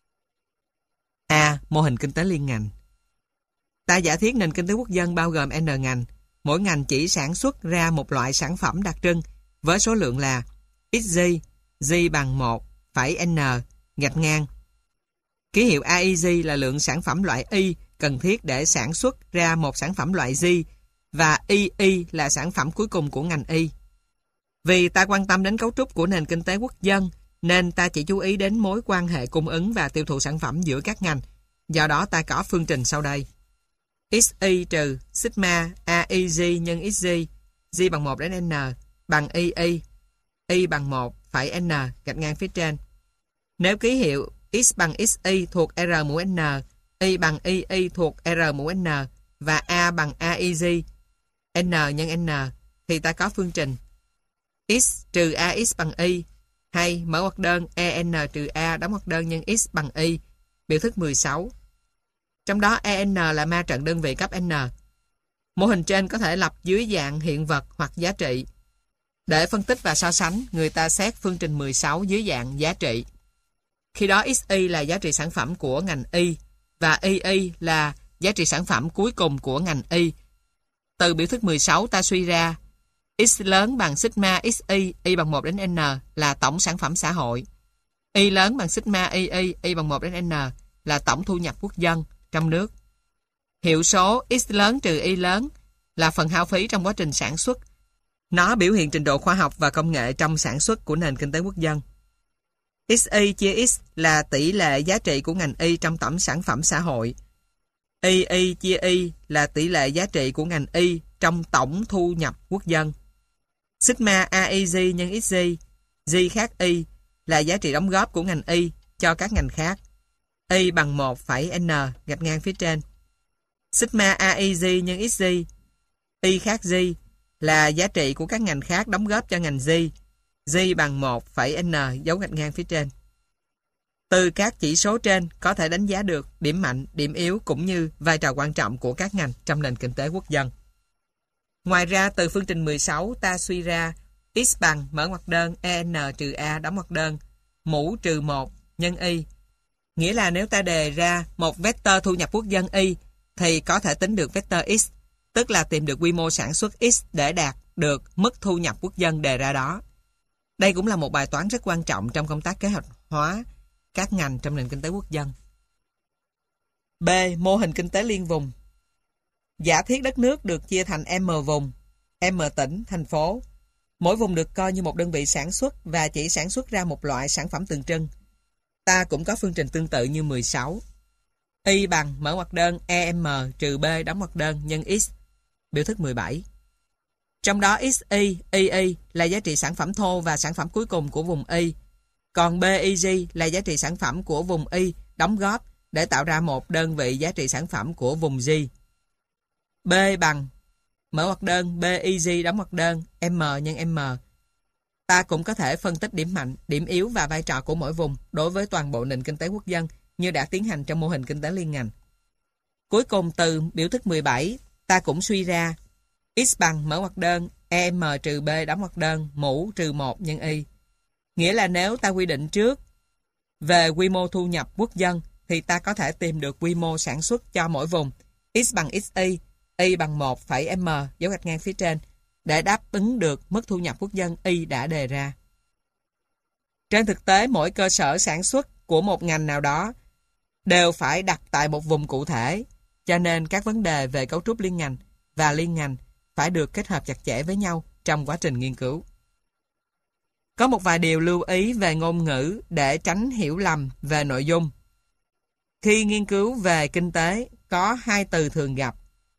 A. Mô hình kinh tế liên ngành. Ta giả thiết nền kinh tế quốc dân bao gồm N ngành. Mỗi ngành chỉ sản xuất ra một loại sản phẩm đặc trưng với số lượng là XG, G bằng 1 phẩy N gạch ngang. Ký hiệu AIG là lượng sản phẩm loại Y cần thiết để sản xuất ra một sản phẩm loại G, và II là sản phẩm cuối cùng của ngành Y. Vì ta quan tâm đến cấu trúc của nền kinh tế quốc dân, nên ta chỉ chú ý đến mối quan hệ cung ứng và tiêu thụ sản phẩm giữa các ngành. Do đó ta có phương trình sau đây. XY trừ sigma AIG nhân XG, G bằng 1 đến N, bằng II, Y bằng 1 phẩy N gạch ngang phía trên. Nếu ký hiệu X bằng XY thuộc R mũ N, Y bằng II thuộc R mũ N, và A bằng AIG, N nhân N, thì ta có phương trình X trừ AX bằng Y, hay mở ngoặc đơn EN trừ A đóng ngoặc đơn nhân X bằng Y, biểu thức 16. Trong đó EN là ma trận đơn vị cấp N. Mô hình trên có thể lập dưới dạng hiện vật hoặc giá trị. Để phân tích và so sánh, người ta xét phương trình 16 dưới dạng giá trị. Khi đó XY là giá trị sản phẩm của ngành Y, và II là giá trị sản phẩm cuối cùng của ngành Y. Từ biểu thức 16 ta suy ra X lớn bằng sigma XY, Y bằng 1 đến N là tổng sản phẩm xã hội. Y lớn bằng sigma II, Y bằng 1 đến N là tổng thu nhập quốc dân trong nước. Hiệu số X lớn trừ Y lớn là phần hao phí trong quá trình sản xuất. Nó biểu hiện trình độ khoa học và công nghệ trong sản xuất của nền kinh tế quốc dân. XY chia X là tỷ lệ giá trị của ngành Y trong tổng sản phẩm xã hội. II chia Y là tỷ lệ giá trị của ngành Y trong tổng thu nhập quốc dân. Sigma AIG nhân XG, G khác Y, là giá trị đóng góp của ngành Y cho các ngành khác. Y bằng 1 phẩy N gạch ngang phía trên. Sigma AIG nhân XG, Y khác G, là giá trị của các ngành khác đóng góp cho ngành G. G bằng 1 phẩy N dấu gạch ngang phía trên. Từ các chỉ số trên có thể đánh giá được điểm mạnh, điểm yếu cũng như vai trò quan trọng của các ngành trong nền kinh tế quốc dân. Ngoài ra, từ phương trình 16 ta suy ra X bằng mở ngoặc đơn EN trừ A đóng ngoặc đơn mũ trừ 1 nhân Y. Nghĩa là nếu ta đề ra một vector thu nhập quốc dân Y thì có thể tính được vector X, tức là tìm được quy mô sản xuất X để đạt được mức thu nhập quốc dân đề ra đó. Đây cũng là một bài toán rất quan trọng trong công tác kế hoạch hóa các ngành trong nền kinh tế quốc dân. B. Mô hình kinh tế liên vùng. Giả thiết đất nước được chia thành M vùng, M tỉnh, thành phố. Mỗi vùng được coi như một đơn vị sản xuất và chỉ sản xuất ra một loại sản phẩm tượng trưng. Ta cũng có phương trình tương tự như 16. Y bằng mở ngoặc đơn EM trừ B đóng ngoặc đơn nhân X, biểu thức 17. Trong đó XY, YY là giá trị sản phẩm thô và sản phẩm cuối cùng của vùng Y, còn BYG là giá trị sản phẩm của vùng Y đóng góp để tạo ra một đơn vị giá trị sản phẩm của vùng G. B bằng mở ngoặc đơn BYG đóng ngoặc đơn M nhân M. Ta cũng có thể phân tích điểm mạnh, điểm yếu và vai trò của mỗi vùng đối với toàn bộ nền kinh tế quốc dân như đã tiến hành trong mô hình kinh tế liên ngành. Cuối cùng từ biểu thức 17, ta cũng suy ra X bằng mở ngoặc đơn EM trừ B đóng ngoặc đơn mũ trừ 1 nhân Y. Nghĩa là nếu ta quy định trước về quy mô thu nhập quốc dân thì ta có thể tìm được quy mô sản xuất cho mỗi vùng X bằng XY, Y bằng 1,M dấu gạch ngang phía trên để đáp ứng được mức thu nhập quốc dân Y đã đề ra. Trên thực tế, mỗi cơ sở sản xuất của một ngành nào đó đều phải đặt tại một vùng cụ thể, cho nên các vấn đề về cấu trúc liên ngành và liên ngành phải được kết hợp chặt chẽ với nhau trong quá trình nghiên cứu. Có một vài điều lưu ý về ngôn ngữ để tránh hiểu lầm về nội dung. Khi nghiên cứu về kinh tế, có hai từ thường gặp: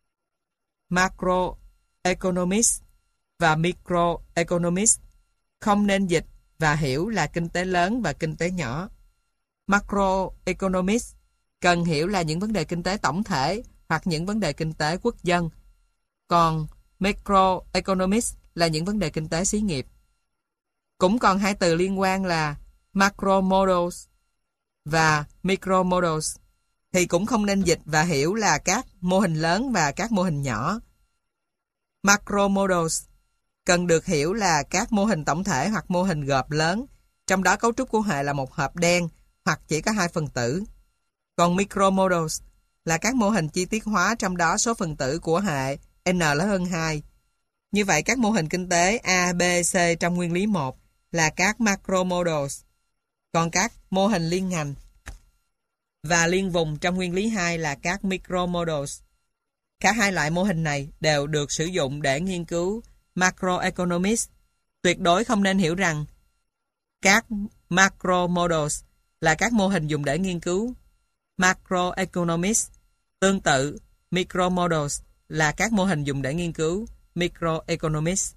macroeconomics và microeconomics. Không nên dịch và hiểu là kinh tế lớn và kinh tế nhỏ. Macroeconomics cần hiểu là những vấn đề kinh tế tổng thể hoặc những vấn đề kinh tế quốc dân. Còn microeconomics là những vấn đề kinh tế xí nghiệp. Cũng còn hai từ liên quan là macro models và micro models, thì cũng không nên dịch và hiểu là các mô hình lớn và các mô hình nhỏ. Macro models cần được hiểu là các mô hình tổng thể hoặc mô hình gộp lớn, trong đó cấu trúc của hệ là một hộp đen hoặc chỉ có hai phần tử. Còn micro models là các mô hình chi tiết hóa, trong đó số phần tử của hệ n lớn hơn 2. Như vậy các mô hình kinh tế A, B, C trong nguyên lý 1 là các macro models, còn các mô hình liên ngành và liên vùng trong nguyên lý 2 là các micro models. Cả hai loại mô hình này đều được sử dụng để nghiên cứu macroeconomics. Tuyệt đối không nên hiểu rằng các macro models là các mô hình dùng để nghiên cứu macroeconomics. Tương tự, micro models là các mô hình dùng để nghiên cứu microeconomics.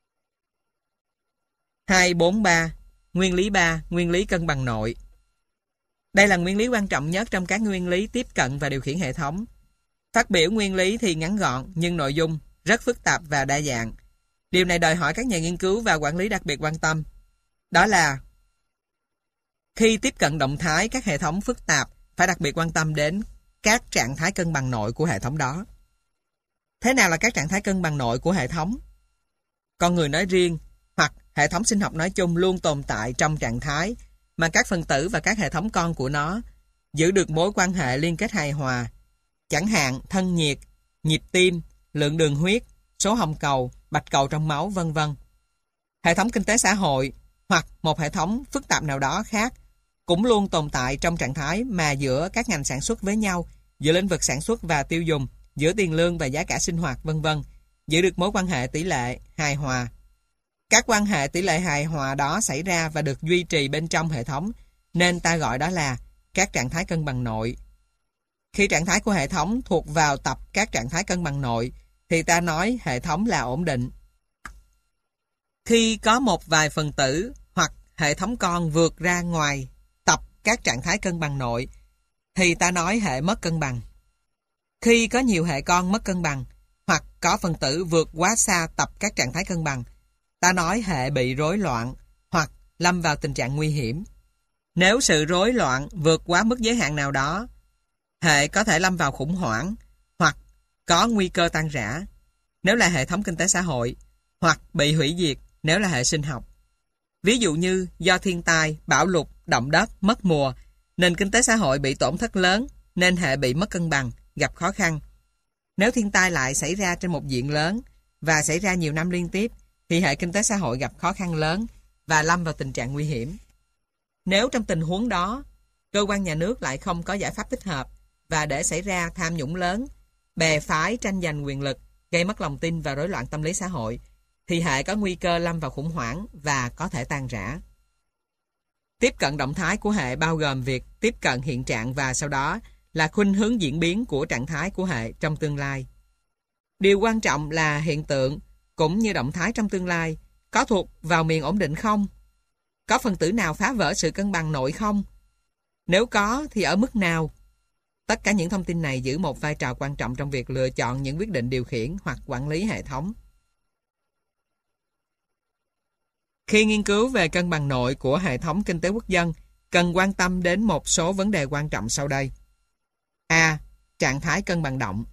243. Nguyên lý 3. Nguyên lý cân bằng nội. Đây là nguyên lý quan trọng nhất trong các nguyên lý tiếp cận và điều khiển hệ thống. Phát biểu nguyên lý thì ngắn gọn, nhưng nội dung rất phức tạp và đa dạng. Điều này đòi hỏi các nhà nghiên cứu và quản lý đặc biệt quan tâm. Đó là khi tiếp cận động thái các hệ thống phức tạp, phải đặc biệt quan tâm đến các trạng thái cân bằng nội của hệ thống đó. Thế nào là các trạng thái cân bằng nội của hệ thống? Con người nói riêng hoặc hệ thống sinh học nói chung luôn tồn tại trong trạng thái mà các phân tử và các hệ thống con của nó giữ được mối quan hệ liên kết hài hòa, chẳng hạn thân nhiệt, nhịp tim, lượng đường huyết, số hồng cầu, bạch cầu trong máu, vân vân. Hệ thống kinh tế xã hội hoặc một hệ thống phức tạp nào đó khác cũng luôn tồn tại trong trạng thái mà giữa các ngành sản xuất với nhau, giữa lĩnh vực sản xuất và tiêu dùng, giữa tiền lương và giá cả sinh hoạt, vân vân, giữ được mối quan hệ tỷ lệ hài hòa. Các quan hệ tỷ lệ hài hòa đó xảy ra và được duy trì bên trong hệ thống, nên ta gọi đó là các trạng thái cân bằng nội. Khi trạng thái của hệ thống thuộc vào tập các trạng thái cân bằng nội, thì ta nói hệ thống là ổn định. Khi có một vài phần tử hoặc hệ thống con vượt ra ngoài tập các trạng thái cân bằng nội, thì ta nói hệ mất cân bằng. Khi có nhiều hệ con mất cân bằng, hoặc có phần tử vượt quá xa tập các trạng thái cân bằng, ta nói hệ bị rối loạn hoặc lâm vào tình trạng nguy hiểm. Nếu sự rối loạn vượt quá mức giới hạn nào đó, hệ có thể lâm vào khủng hoảng hoặc có nguy cơ tan rã nếu là hệ thống kinh tế xã hội, hoặc bị hủy diệt nếu là hệ sinh học. Ví dụ như do thiên tai, bão lụt, động đất, mất mùa, nền kinh tế xã hội bị tổn thất lớn nên hệ bị mất cân bằng, gặp khó khăn. Nếu thiên tai lại xảy ra trên một diện lớn, và xảy ra nhiều năm liên tiếp, thì hệ kinh tế xã hội gặp khó khăn lớn và lâm vào tình trạng nguy hiểm. Nếu trong tình huống đó, cơ quan nhà nước lại không có giải pháp thích hợp và để xảy ra tham nhũng lớn, bè phái tranh giành quyền lực, gây mất lòng tin và rối loạn tâm lý xã hội, thì hệ có nguy cơ lâm vào khủng hoảng và có thể tan rã. Tiếp cận động thái của hệ bao gồm việc tiếp cận hiện trạng và sau đó là khuynh hướng diễn biến của trạng thái của hệ trong tương lai. Điều quan trọng là hiện tượng cũng như động thái trong tương lai có thuộc vào miền ổn định không? Có phần tử nào phá vỡ sự cân bằng nội không? Nếu có thì ở mức nào? Tất cả những thông tin này giữ một vai trò quan trọng trong việc lựa chọn những quyết định điều khiển hoặc quản lý hệ thống. Khi nghiên cứu về cân bằng nội của hệ thống kinh tế quốc dân, cần quan tâm đến một số vấn đề quan trọng sau đây. A. Trạng thái cân bằng động.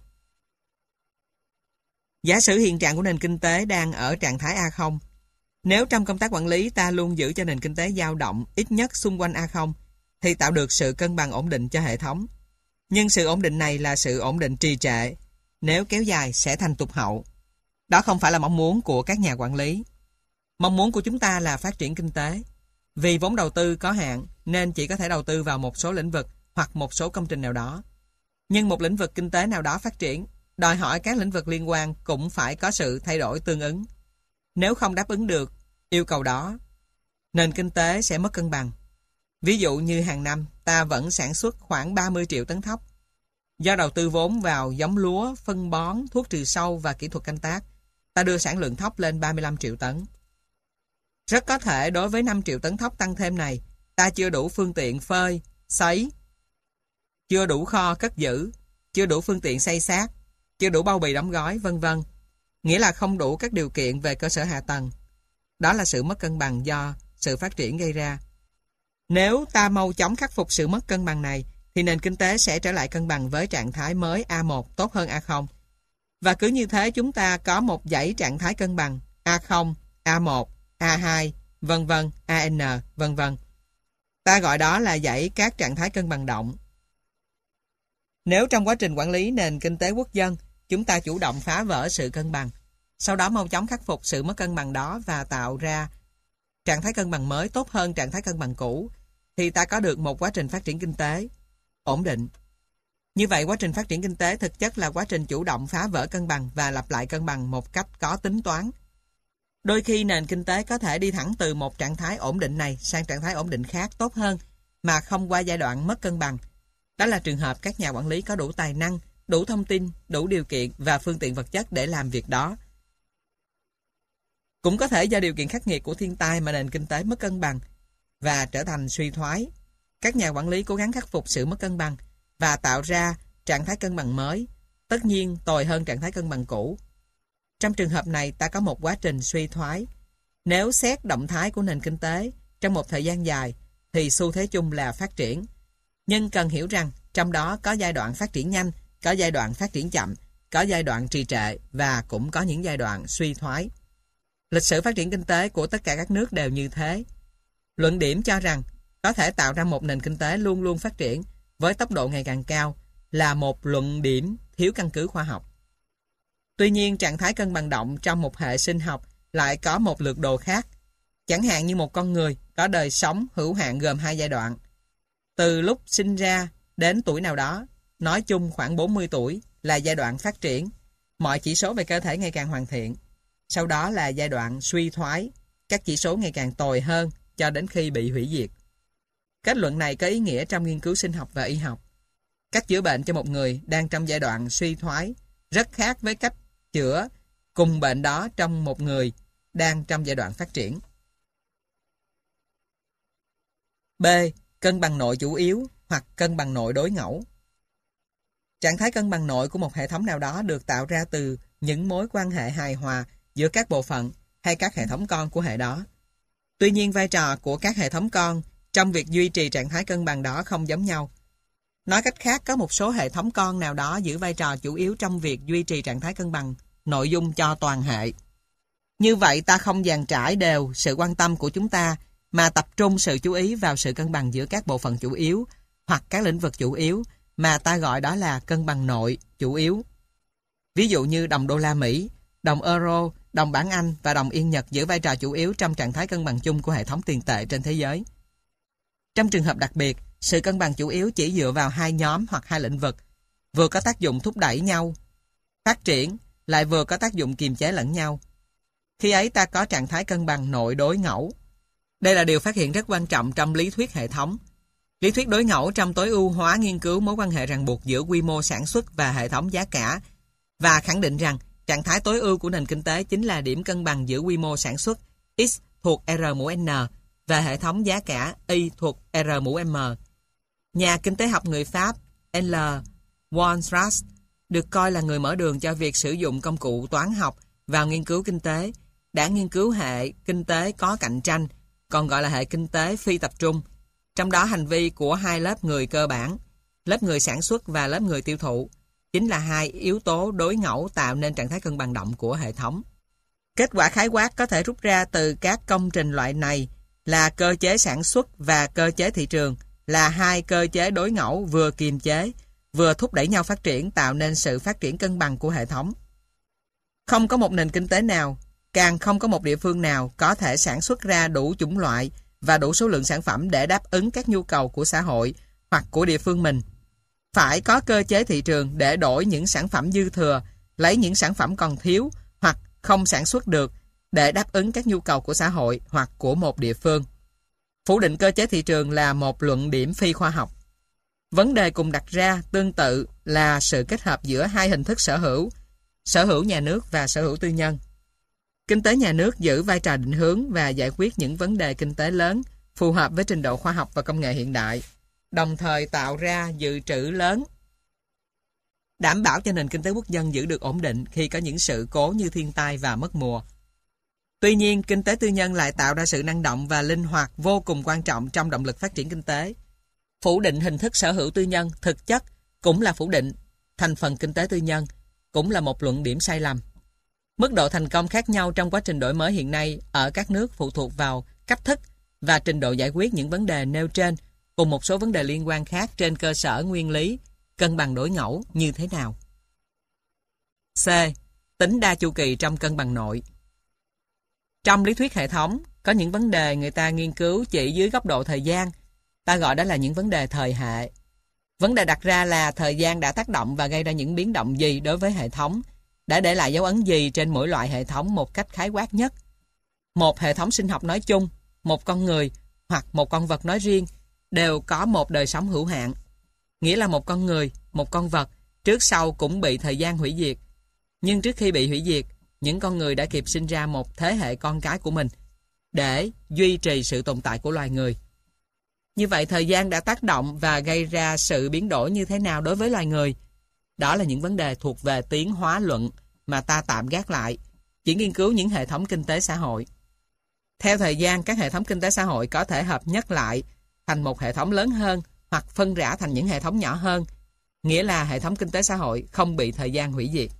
Giả sử hiện trạng của nền kinh tế đang ở trạng thái A0. Nếu trong công tác quản lý ta luôn giữ cho nền kinh tế dao động ít nhất xung quanh A0, thì tạo được sự cân bằng ổn định cho hệ thống. Nhưng sự ổn định này là sự ổn định trì trệ. Nếu kéo dài sẽ thành tụt hậu. Đó không phải là mong muốn của các nhà quản lý. Mong muốn của chúng ta là phát triển kinh tế. Vì vốn đầu tư có hạn nên chỉ có thể đầu tư vào một số lĩnh vực hoặc một số công trình nào đó. Nhưng một lĩnh vực kinh tế nào đó phát triển, đòi hỏi các lĩnh vực liên quan cũng phải có sự thay đổi tương ứng. Nếu không đáp ứng được yêu cầu đó, nền kinh tế sẽ mất cân bằng. Ví dụ như hàng năm ta vẫn sản xuất khoảng 30 triệu tấn thóc. Do đầu tư vốn vào giống lúa, phân bón, thuốc trừ sâu và kỹ thuật canh tác, ta đưa sản lượng thóc lên 35 triệu tấn. Rất có thể đối với 5 triệu tấn thóc tăng thêm này, ta chưa đủ phương tiện phơi, sấy, chưa đủ kho cất giữ, chưa đủ phương tiện xay xác, chưa đủ bao bì đóng gói, vân vân. Nghĩa là không đủ các điều kiện về cơ sở hạ tầng. Đó là sự mất cân bằng do sự phát triển gây ra. Nếu ta mau chóng khắc phục sự mất cân bằng này, thì nền kinh tế sẽ trở lại cân bằng với trạng thái mới A1 tốt hơn A0. Và cứ như thế chúng ta có một dãy trạng thái cân bằng A0, A1, A2, vân vân, AN, vân vân. Ta gọi đó là dãy các trạng thái cân bằng động. Nếu trong quá trình quản lý nền kinh tế quốc dân, chúng ta chủ động phá vỡ sự cân bằng, sau đó mau chóng khắc phục sự mất cân bằng đó và tạo ra trạng thái cân bằng mới tốt hơn trạng thái cân bằng cũ, thì ta có được một quá trình phát triển kinh tế ổn định. Như vậy, quá trình phát triển kinh tế thực chất là quá trình chủ động phá vỡ cân bằng và lặp lại cân bằng một cách có tính toán. Đôi khi nền kinh tế có thể đi thẳng từ một trạng thái ổn định này sang trạng thái ổn định khác tốt hơn mà không qua giai đoạn mất cân bằng. Đó là trường hợp các nhà quản lý có đủ tài năng, đủ thông tin, đủ điều kiện và phương tiện vật chất để làm việc đó. Cũng có thể do điều kiện khắc nghiệt của thiên tai mà nền kinh tế mất cân bằng và trở thành suy thoái. Các nhà quản lý cố gắng khắc phục sự mất cân bằng và tạo ra trạng thái cân bằng mới, tất nhiên tồi hơn trạng thái cân bằng cũ. Trong trường hợp này, ta có một quá trình suy thoái. Nếu xét động thái của nền kinh tế trong một thời gian dài, thì xu thế chung là phát triển. Nhưng cần hiểu rằng, trong đó có giai đoạn phát triển nhanh, có giai đoạn phát triển chậm, có giai đoạn trì trệ và cũng có những giai đoạn suy thoái. Lịch sử phát triển kinh tế của tất cả các nước đều như thế. Luận điểm cho rằng, có thể tạo ra một nền kinh tế luôn luôn phát triển với tốc độ ngày càng cao là một luận điểm thiếu căn cứ khoa học. Tuy nhiên, trạng thái cân bằng động trong một hệ sinh học lại có một lược đồ khác. Chẳng hạn như một con người có đời sống hữu hạn gồm 2 giai đoạn. Từ lúc sinh ra đến tuổi nào đó, nói chung khoảng 40 tuổi là giai đoạn phát triển, mọi chỉ số về cơ thể ngày càng hoàn thiện. Sau đó là giai đoạn suy thoái, các chỉ số ngày càng tồi hơn cho đến khi bị hủy diệt. Kết luận này có ý nghĩa trong nghiên cứu sinh học và y học. Cách chữa bệnh cho một người đang trong giai đoạn suy thoái rất khác với cách chữa cùng bệnh đó trong một người đang trong giai đoạn phát triển. B. Cân bằng nội chủ yếu hoặc cân bằng nội đối ngẫu. Trạng thái cân bằng nội của một hệ thống nào đó được tạo ra từ những mối quan hệ hài hòa giữa các bộ phận hay các hệ thống con của hệ đó. Tuy nhiên, vai trò của các hệ thống con trong việc duy trì trạng thái cân bằng đó không giống nhau. Nói cách khác, có một số hệ thống con nào đó giữ vai trò chủ yếu trong việc duy trì trạng thái cân bằng nội dung cho toàn hệ. Như vậy, ta không dàn trải đều sự quan tâm của chúng ta mà tập trung sự chú ý vào sự cân bằng giữa các bộ phận chủ yếu hoặc các lĩnh vực chủ yếu mà ta gọi đó là cân bằng nội chủ yếu. Ví dụ như đồng đô la Mỹ đồng euro, đồng bảng Anh và đồng yên Nhật giữ vai trò chủ yếu trong trạng thái cân bằng chung của hệ thống tiền tệ trên thế giới. Trong trường hợp đặc biệt, sự cân bằng chủ yếu chỉ dựa vào hai nhóm hoặc hai lĩnh vực, vừa có tác dụng thúc đẩy nhau phát triển, lại vừa có tác dụng kiềm chế lẫn nhau. Khi ấy ta có trạng thái cân bằng nội đối ngẫu. Đây là điều phát hiện rất quan trọng trong lý thuyết hệ thống. Lý thuyết đối ngẫu trong tối ưu hóa nghiên cứu mối quan hệ ràng buộc giữa quy mô sản xuất và hệ thống giá cả, và khẳng định rằng trạng thái tối ưu của nền kinh tế chính là điểm cân bằng giữa quy mô sản xuất X thuộc R mũ N và hệ thống giá cả Y thuộc R mũ M. Nhà kinh tế học người Pháp L. Weierstrass được coi là người mở đường cho việc sử dụng công cụ toán học vào nghiên cứu kinh tế, đã nghiên cứu hệ kinh tế có cạnh tranh, còn gọi là hệ kinh tế phi tập trung, trong đó hành vi của hai lớp người cơ bản, lớp người sản xuất và lớp người tiêu thụ, chính là hai yếu tố đối ngẫu tạo nên trạng thái cân bằng động của hệ thống. Kết quả khái quát có thể rút ra từ các công trình loại này là cơ chế sản xuất và cơ chế thị trường là hai cơ chế đối ngẫu vừa kiềm chế, vừa thúc đẩy nhau phát triển, tạo nên sự phát triển cân bằng của hệ thống. Không có một nền kinh tế nào, càng không có một địa phương nào có thể sản xuất ra đủ chủng loại và đủ số lượng sản phẩm để đáp ứng các nhu cầu của xã hội hoặc của địa phương mình. Phải có cơ chế thị trường để đổi những sản phẩm dư thừa, lấy những sản phẩm còn thiếu hoặc không sản xuất được để đáp ứng các nhu cầu của xã hội hoặc của một địa phương. Phủ định cơ chế thị trường là một luận điểm phi khoa học. Vấn đề cùng đặt ra tương tự là sự kết hợp giữa hai hình thức sở hữu nhà nước và sở hữu tư nhân. Kinh tế nhà nước giữ vai trò định hướng và giải quyết những vấn đề kinh tế lớn phù hợp với trình độ khoa học và công nghệ hiện đại, đồng thời tạo ra dự trữ lớn, đảm bảo cho nền kinh tế quốc dân giữ được ổn định khi có những sự cố như thiên tai và mất mùa. Tuy nhiên, kinh tế tư nhân lại tạo ra sự năng động và linh hoạt vô cùng quan trọng trong động lực phát triển kinh tế. Phủ định hình thức sở hữu tư nhân thực chất cũng là phủ định thành phần kinh tế tư nhân, cũng là một luận điểm sai lầm. Mức độ thành công khác nhau trong quá trình đổi mới hiện nay ở các nước phụ thuộc vào cách thức và trình độ giải quyết những vấn đề nêu trên cùng một số vấn đề liên quan khác trên cơ sở nguyên lý cân bằng đối ngẫu như thế nào. C. Tính đa chu kỳ trong cân bằng nội. Trong lý thuyết hệ thống, có những vấn đề người ta nghiên cứu chỉ dưới góc độ thời gian, ta gọi đó là những vấn đề thời hệ. Vấn đề đặt ra là thời gian đã tác động và gây ra những biến động gì đối với hệ thống, đã để lại dấu ấn gì trên mỗi loại hệ thống một cách khái quát nhất. Một hệ thống sinh học nói chung, một con người hoặc một con vật nói riêng đều có một đời sống hữu hạn. Nghĩa là một con người, một con vật trước sau cũng bị thời gian hủy diệt. Nhưng trước khi bị hủy diệt, những con người đã kịp sinh ra một thế hệ con cái của mình để duy trì sự tồn tại của loài người. Như vậy thời gian đã tác động và gây ra sự biến đổi như thế nào đối với loài người? Đó là những vấn đề thuộc về tiến hóa luận mà ta tạm gác lại, chỉ nghiên cứu những hệ thống kinh tế xã hội. Theo thời gian, các hệ thống kinh tế xã hội có thể hợp nhất lại thành một hệ thống lớn hơn hoặc phân rã thành những hệ thống nhỏ hơn, nghĩa là hệ thống kinh tế xã hội không bị thời gian hủy diệt.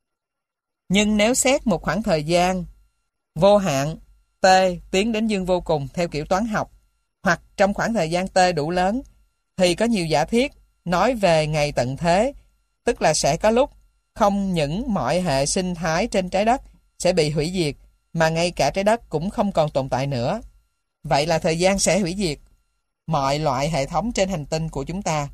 Nhưng nếu xét một khoảng thời gian vô hạn T tiến đến dương vô cùng theo kiểu toán học, hoặc trong khoảng thời gian T đủ lớn, thì có nhiều giả thiết nói về ngày tận thế, tức là sẽ có lúc không những mọi hệ sinh thái trên trái đất sẽ bị hủy diệt, mà ngay cả trái đất cũng không còn tồn tại nữa. Vậy là thời gian sẽ hủy diệt mọi loại hệ thống trên hành tinh của chúng ta.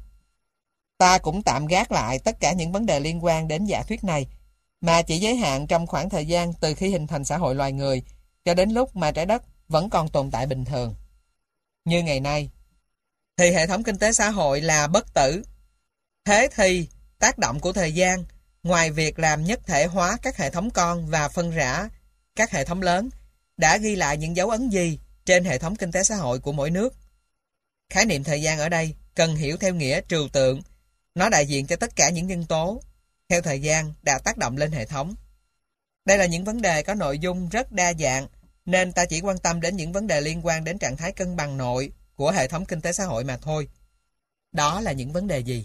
Ta cũng tạm gác lại tất cả những vấn đề liên quan đến giả thuyết này, mà chỉ giới hạn trong khoảng thời gian từ khi hình thành xã hội loài người cho đến lúc mà trái đất vẫn còn tồn tại bình thường. Như ngày nay, thì hệ thống kinh tế xã hội là bất tử. Thế thì, tác động của thời gian, ngoài việc làm nhất thể hóa các hệ thống con và phân rã các hệ thống lớn, đã ghi lại những dấu ấn gì trên hệ thống kinh tế xã hội của mỗi nước? Khái niệm thời gian ở đây cần hiểu theo nghĩa trừu tượng. Nó đại diện cho tất cả những nhân tố theo thời gian đã tác động lên hệ thống. Đây là những vấn đề có nội dung rất đa dạng, nên ta chỉ quan tâm đến những vấn đề liên quan đến trạng thái cân bằng nội của hệ thống kinh tế xã hội mà thôi. Đó là những vấn đề gì?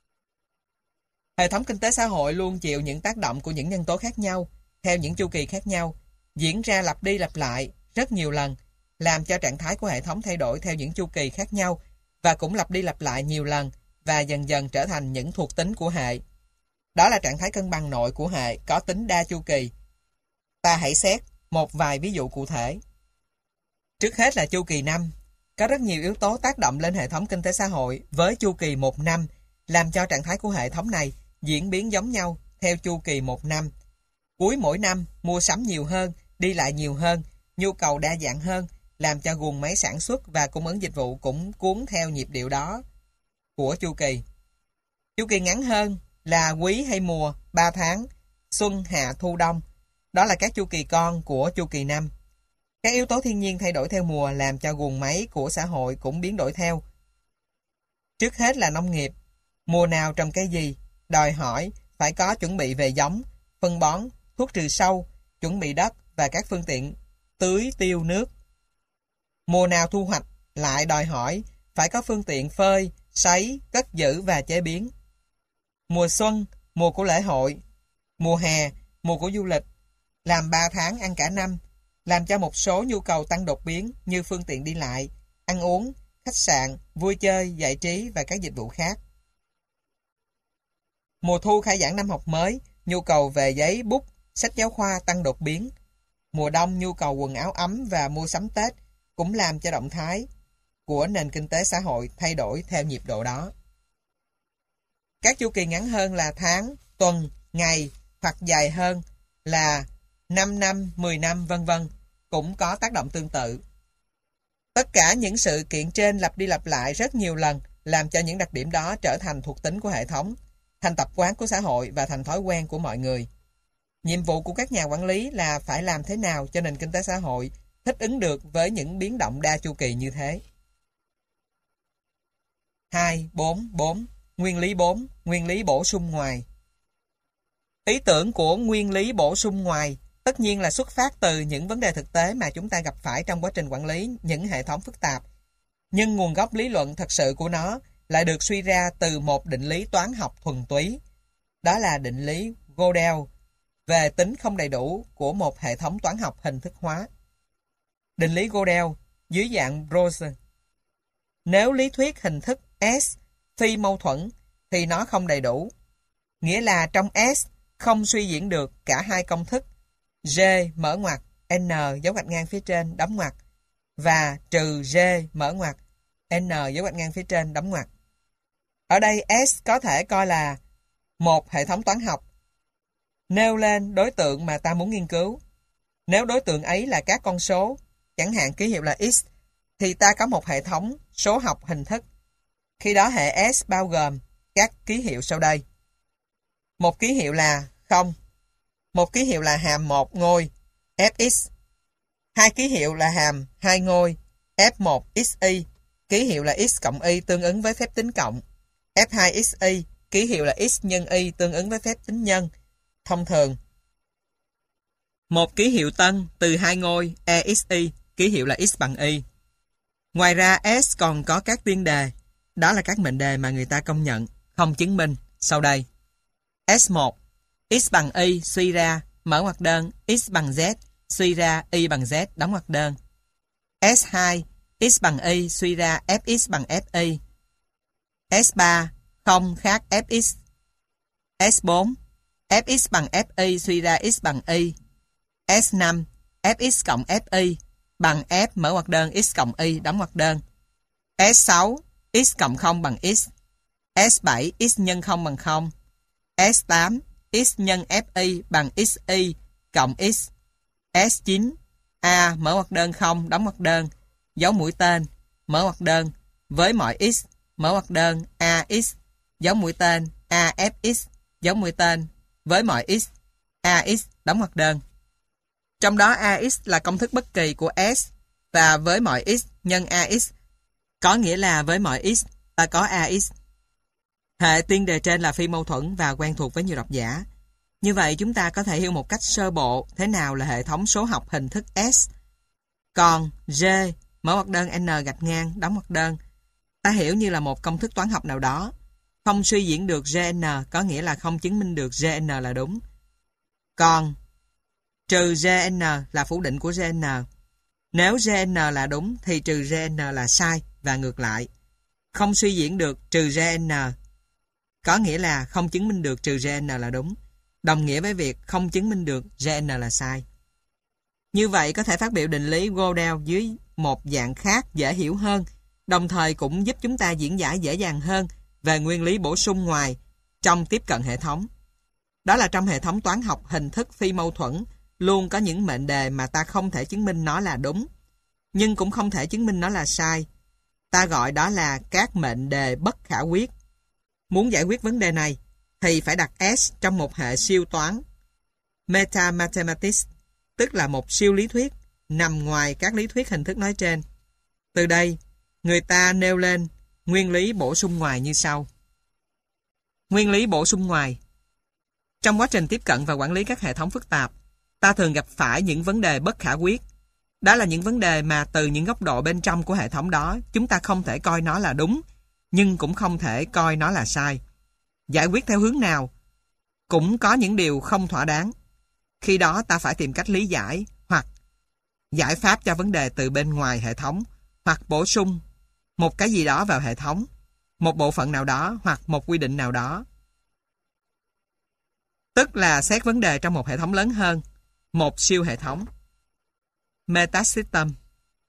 Hệ thống kinh tế xã hội luôn chịu những tác động của những nhân tố khác nhau, theo những chu kỳ khác nhau, diễn ra lặp đi lặp lại rất nhiều lần, làm cho trạng thái của hệ thống thay đổi theo những chu kỳ khác nhau, và cũng lặp đi lặp lại nhiều lần, và dần dần trở thành những thuộc tính của hệ. Đó là trạng thái cân bằng nội của hệ có tính đa chu kỳ. Ta hãy xét một vài ví dụ cụ thể. Trước hết là chu kỳ năm. Có rất nhiều yếu tố tác động lên hệ thống kinh tế xã hội với chu kỳ một năm, làm cho trạng thái của hệ thống này diễn biến giống nhau theo chu kỳ một năm. Cuối mỗi năm, mua sắm nhiều hơn, đi lại nhiều hơn, nhu cầu đa dạng hơn, làm cho guồng máy sản xuất và cung ứng dịch vụ cũng cuốn theo nhịp điệu đó của chu kỳ. Chu kỳ ngắn hơn là quý hay mùa, 3 tháng, xuân, hạ, thu, đông. Đó là các chu kỳ con của chu kỳ năm. Các yếu tố thiên nhiên thay đổi theo mùa làm cho guồng máy của xã hội cũng biến đổi theo. Trước hết là nông nghiệp. Mùa nào trồng cây gì, đòi hỏi phải có chuẩn bị về giống, phân bón, thuốc trừ sâu, chuẩn bị đất và các phương tiện tưới tiêu nước. Mùa nào thu hoạch lại đòi hỏi phải có phương tiện phơi, sấy, cất giữ và chế biến. Mùa xuân, mùa của lễ hội. Mùa hè, mùa của du lịch. Làm 3 tháng ăn cả năm, làm cho một số nhu cầu tăng đột biến như phương tiện đi lại, ăn uống, khách sạn, vui chơi, giải trí và các dịch vụ khác. Mùa thu khai giảng năm học mới, nhu cầu về giấy, bút, sách giáo khoa tăng đột biến. Mùa đông nhu cầu quần áo ấm và mua sắm Tết cũng làm cho động thái của nền kinh tế xã hội thay đổi theo nhịp độ đó. Các chu kỳ ngắn hơn là tháng, tuần, ngày hoặc dài hơn là 5 năm, 10 năm vân vân cũng có tác động tương tự. Tất cả những sự kiện trên lặp đi lặp lại rất nhiều lần làm cho những đặc điểm đó trở thành thuộc tính của hệ thống, thành tập quán của xã hội và thành thói quen của mọi người. Nhiệm vụ của các nhà quản lý là phải làm thế nào cho nền kinh tế xã hội thích ứng được với những biến động đa chu kỳ như thế. 2.4.4 Nguyên lý 4. Nguyên lý bổ sung ngoài. Ý tưởng của nguyên lý bổ sung ngoài tất nhiên là xuất phát từ những vấn đề thực tế mà chúng ta gặp phải trong quá trình quản lý những hệ thống phức tạp. Nhưng nguồn gốc lý luận thật sự của nó lại được suy ra từ một định lý toán học thuần túy. Đó là định lý Gödel về tính không đầy đủ của một hệ thống toán học hình thức hóa. Định lý Gödel dưới dạng Brose. Nếu lý thuyết hình thức S phi mâu thuẫn thì nó không đầy đủ. Nghĩa là trong S không suy diễn được cả hai công thức G mở ngoặc N dấu gạch ngang phía trên đóng ngoặc và trừ G mở ngoặc N dấu gạch ngang phía trên đóng ngoặc. Ở đây S có thể coi là một hệ thống toán học. Nêu lên đối tượng mà ta muốn nghiên cứu. Nếu đối tượng ấy là các con số, chẳng hạn ký hiệu là X, thì ta có một hệ thống số học hình thức. Khi đó hệ S bao gồm các ký hiệu sau đây. Một ký hiệu là 0. Một ký hiệu là hàm 1 ngôi Fx. Hai ký hiệu là hàm 2 ngôi F1xy. Ký hiệu là x cộng y tương ứng với phép tính cộng. F2xy. Ký hiệu là x nhân y tương ứng với phép tính nhân. Thông thường. Một ký hiệu tân từ 2 ngôi exy. Ký hiệu là x bằng y. Ngoài ra S còn có các tiên đề. Đó là các mệnh đề mà người ta công nhận, không chứng minh sau đây. S1. X bằng y suy ra mở ngoặc đơn x bằng z suy ra y bằng z đóng ngoặc đơn. S2. X bằng y suy ra fx bằng fi. S3. Không khác fx. S4. Fx bằng fi suy ra x bằng y. S5. Fx cộng fi bằng f mở ngoặc đơn x cộng y đóng ngoặc đơn. S6. X cộng 0 bằng x. S7. X nhân 0 bằng 0. S8. X nhân fi bằng xy cộng x. S9. A mở ngoặc đơn 0 đóng ngoặc đơn dấu mũi tên mở ngoặc đơn với mọi x mở ngoặc đơn ax dấu mũi tên afx dấu mũi tên với mọi x ax đóng ngoặc đơn. Trong đó ax là công thức bất kỳ của S và với mọi x nhân ax có nghĩa là với mọi x ta có ax. Hệ tiên đề trên là phi mâu thuẫn và quen thuộc với nhiều độc giả. Như vậy chúng ta có thể hiểu một cách sơ bộ thế nào là hệ thống số học hình thức S. Còn G mở ngoặc đơn N gạch ngang đóng ngoặc đơn ta hiểu như là một công thức toán học nào đó. Không suy diễn được Gn có nghĩa là không chứng minh được Gn là đúng. Còn trừ Gn là phủ định của Gn. Nếu Gn là đúng thì trừ Gn là sai và ngược lại. Không suy diễn được trừ Gn có nghĩa là không chứng minh được trừ Gn là đúng, đồng nghĩa với việc không chứng minh được Gn là sai. Như vậy có thể phát biểu định lý Gödel dưới một dạng khác dễ hiểu hơn, đồng thời cũng giúp chúng ta diễn giải dễ dàng hơn về nguyên lý bổ sung ngoài trong tiếp cận hệ thống. Đó là trong hệ thống toán học hình thức phi mâu thuẫn luôn có những mệnh đề mà ta không thể chứng minh nó là đúng, nhưng cũng không thể chứng minh nó là sai. Ta gọi đó là các mệnh đề bất khả quyết. Muốn giải quyết vấn đề này thì phải đặt S trong một hệ siêu toán Metamathematics, tức là một siêu lý thuyết nằm ngoài các lý thuyết hình thức nói trên. Từ đây, người ta nêu lên nguyên lý bổ sung ngoài như sau. Nguyên lý bổ sung ngoài. Trong quá trình tiếp cận và quản lý các hệ thống phức tạp, ta thường gặp phải những vấn đề bất khả quyết. Đó là những vấn đề mà từ những góc độ bên trong của hệ thống đó, chúng ta không thể coi nó là đúng, nhưng cũng không thể coi nó là sai. Giải quyết theo hướng nào cũng có những điều không thỏa đáng. Khi đó ta phải tìm cách lý giải hoặc giải pháp cho vấn đề từ bên ngoài hệ thống, hoặc bổ sung một cái gì đó vào hệ thống, một bộ phận nào đó hoặc một quy định nào đó. Tức là xét vấn đề trong một hệ thống lớn hơn, một siêu hệ thống. Metasystem.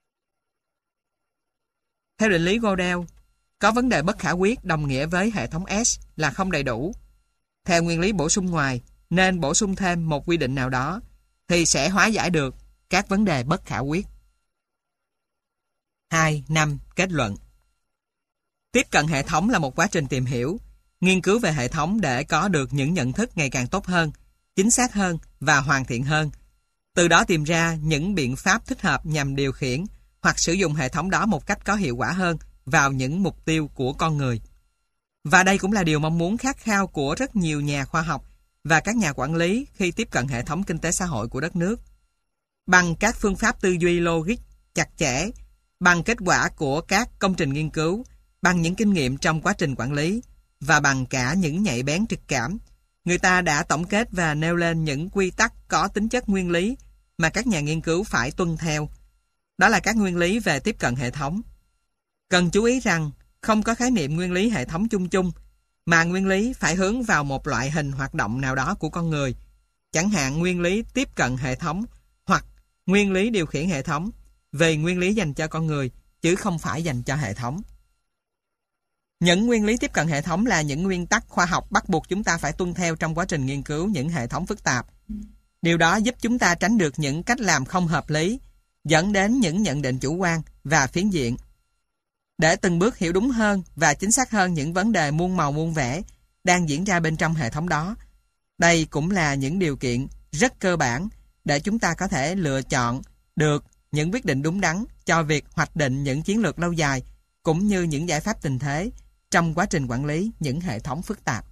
Theo định lý Gödel, có vấn đề bất khả quyết đồng nghĩa với hệ thống S là không đầy đủ. Theo nguyên lý bổ sung ngoài, nên bổ sung thêm một quy định nào đó thì sẽ hóa giải được các vấn đề bất khả quyết. 2.5. Kết luận. Tiếp cận hệ thống là một quá trình tìm hiểu, nghiên cứu về hệ thống để có được những nhận thức ngày càng tốt hơn, chính xác hơn và hoàn thiện hơn. Từ đó tìm ra những biện pháp thích hợp nhằm điều khiển hoặc sử dụng hệ thống đó một cách có hiệu quả hơn vào những mục tiêu của con người. Và đây cũng là điều mong muốn khát khao của rất nhiều nhà khoa học và các nhà quản lý khi tiếp cận hệ thống kinh tế xã hội của đất nước. Bằng các phương pháp tư duy logic chặt chẽ, bằng kết quả của các công trình nghiên cứu, bằng những kinh nghiệm trong quá trình quản lý và bằng cả những nhạy bén trực cảm, người ta đã tổng kết và nêu lên những quy tắc có tính chất nguyên lý mà các nhà nghiên cứu phải tuân theo. Đó là các nguyên lý về tiếp cận hệ thống. Cần chú ý rằng không có khái niệm nguyên lý hệ thống chung chung, mà nguyên lý phải hướng vào một loại hình hoạt động nào đó của con người, chẳng hạn nguyên lý tiếp cận hệ thống hoặc nguyên lý điều khiển hệ thống, về nguyên lý dành cho con người, chứ không phải dành cho hệ thống. Những nguyên lý tiếp cận hệ thống là những nguyên tắc khoa học bắt buộc chúng ta phải tuân theo trong quá trình nghiên cứu những hệ thống phức tạp. Điều đó giúp chúng ta tránh được những cách làm không hợp lý, dẫn đến những nhận định chủ quan và phiến diện. Để từng bước hiểu đúng hơn và chính xác hơn những vấn đề muôn màu muôn vẻ đang diễn ra bên trong hệ thống đó, đây cũng là những điều kiện rất cơ bản để chúng ta có thể lựa chọn được những quyết định đúng đắn cho việc hoạch định những chiến lược lâu dài cũng như những giải pháp tình thế trong quá trình quản lý những hệ thống phức tạp.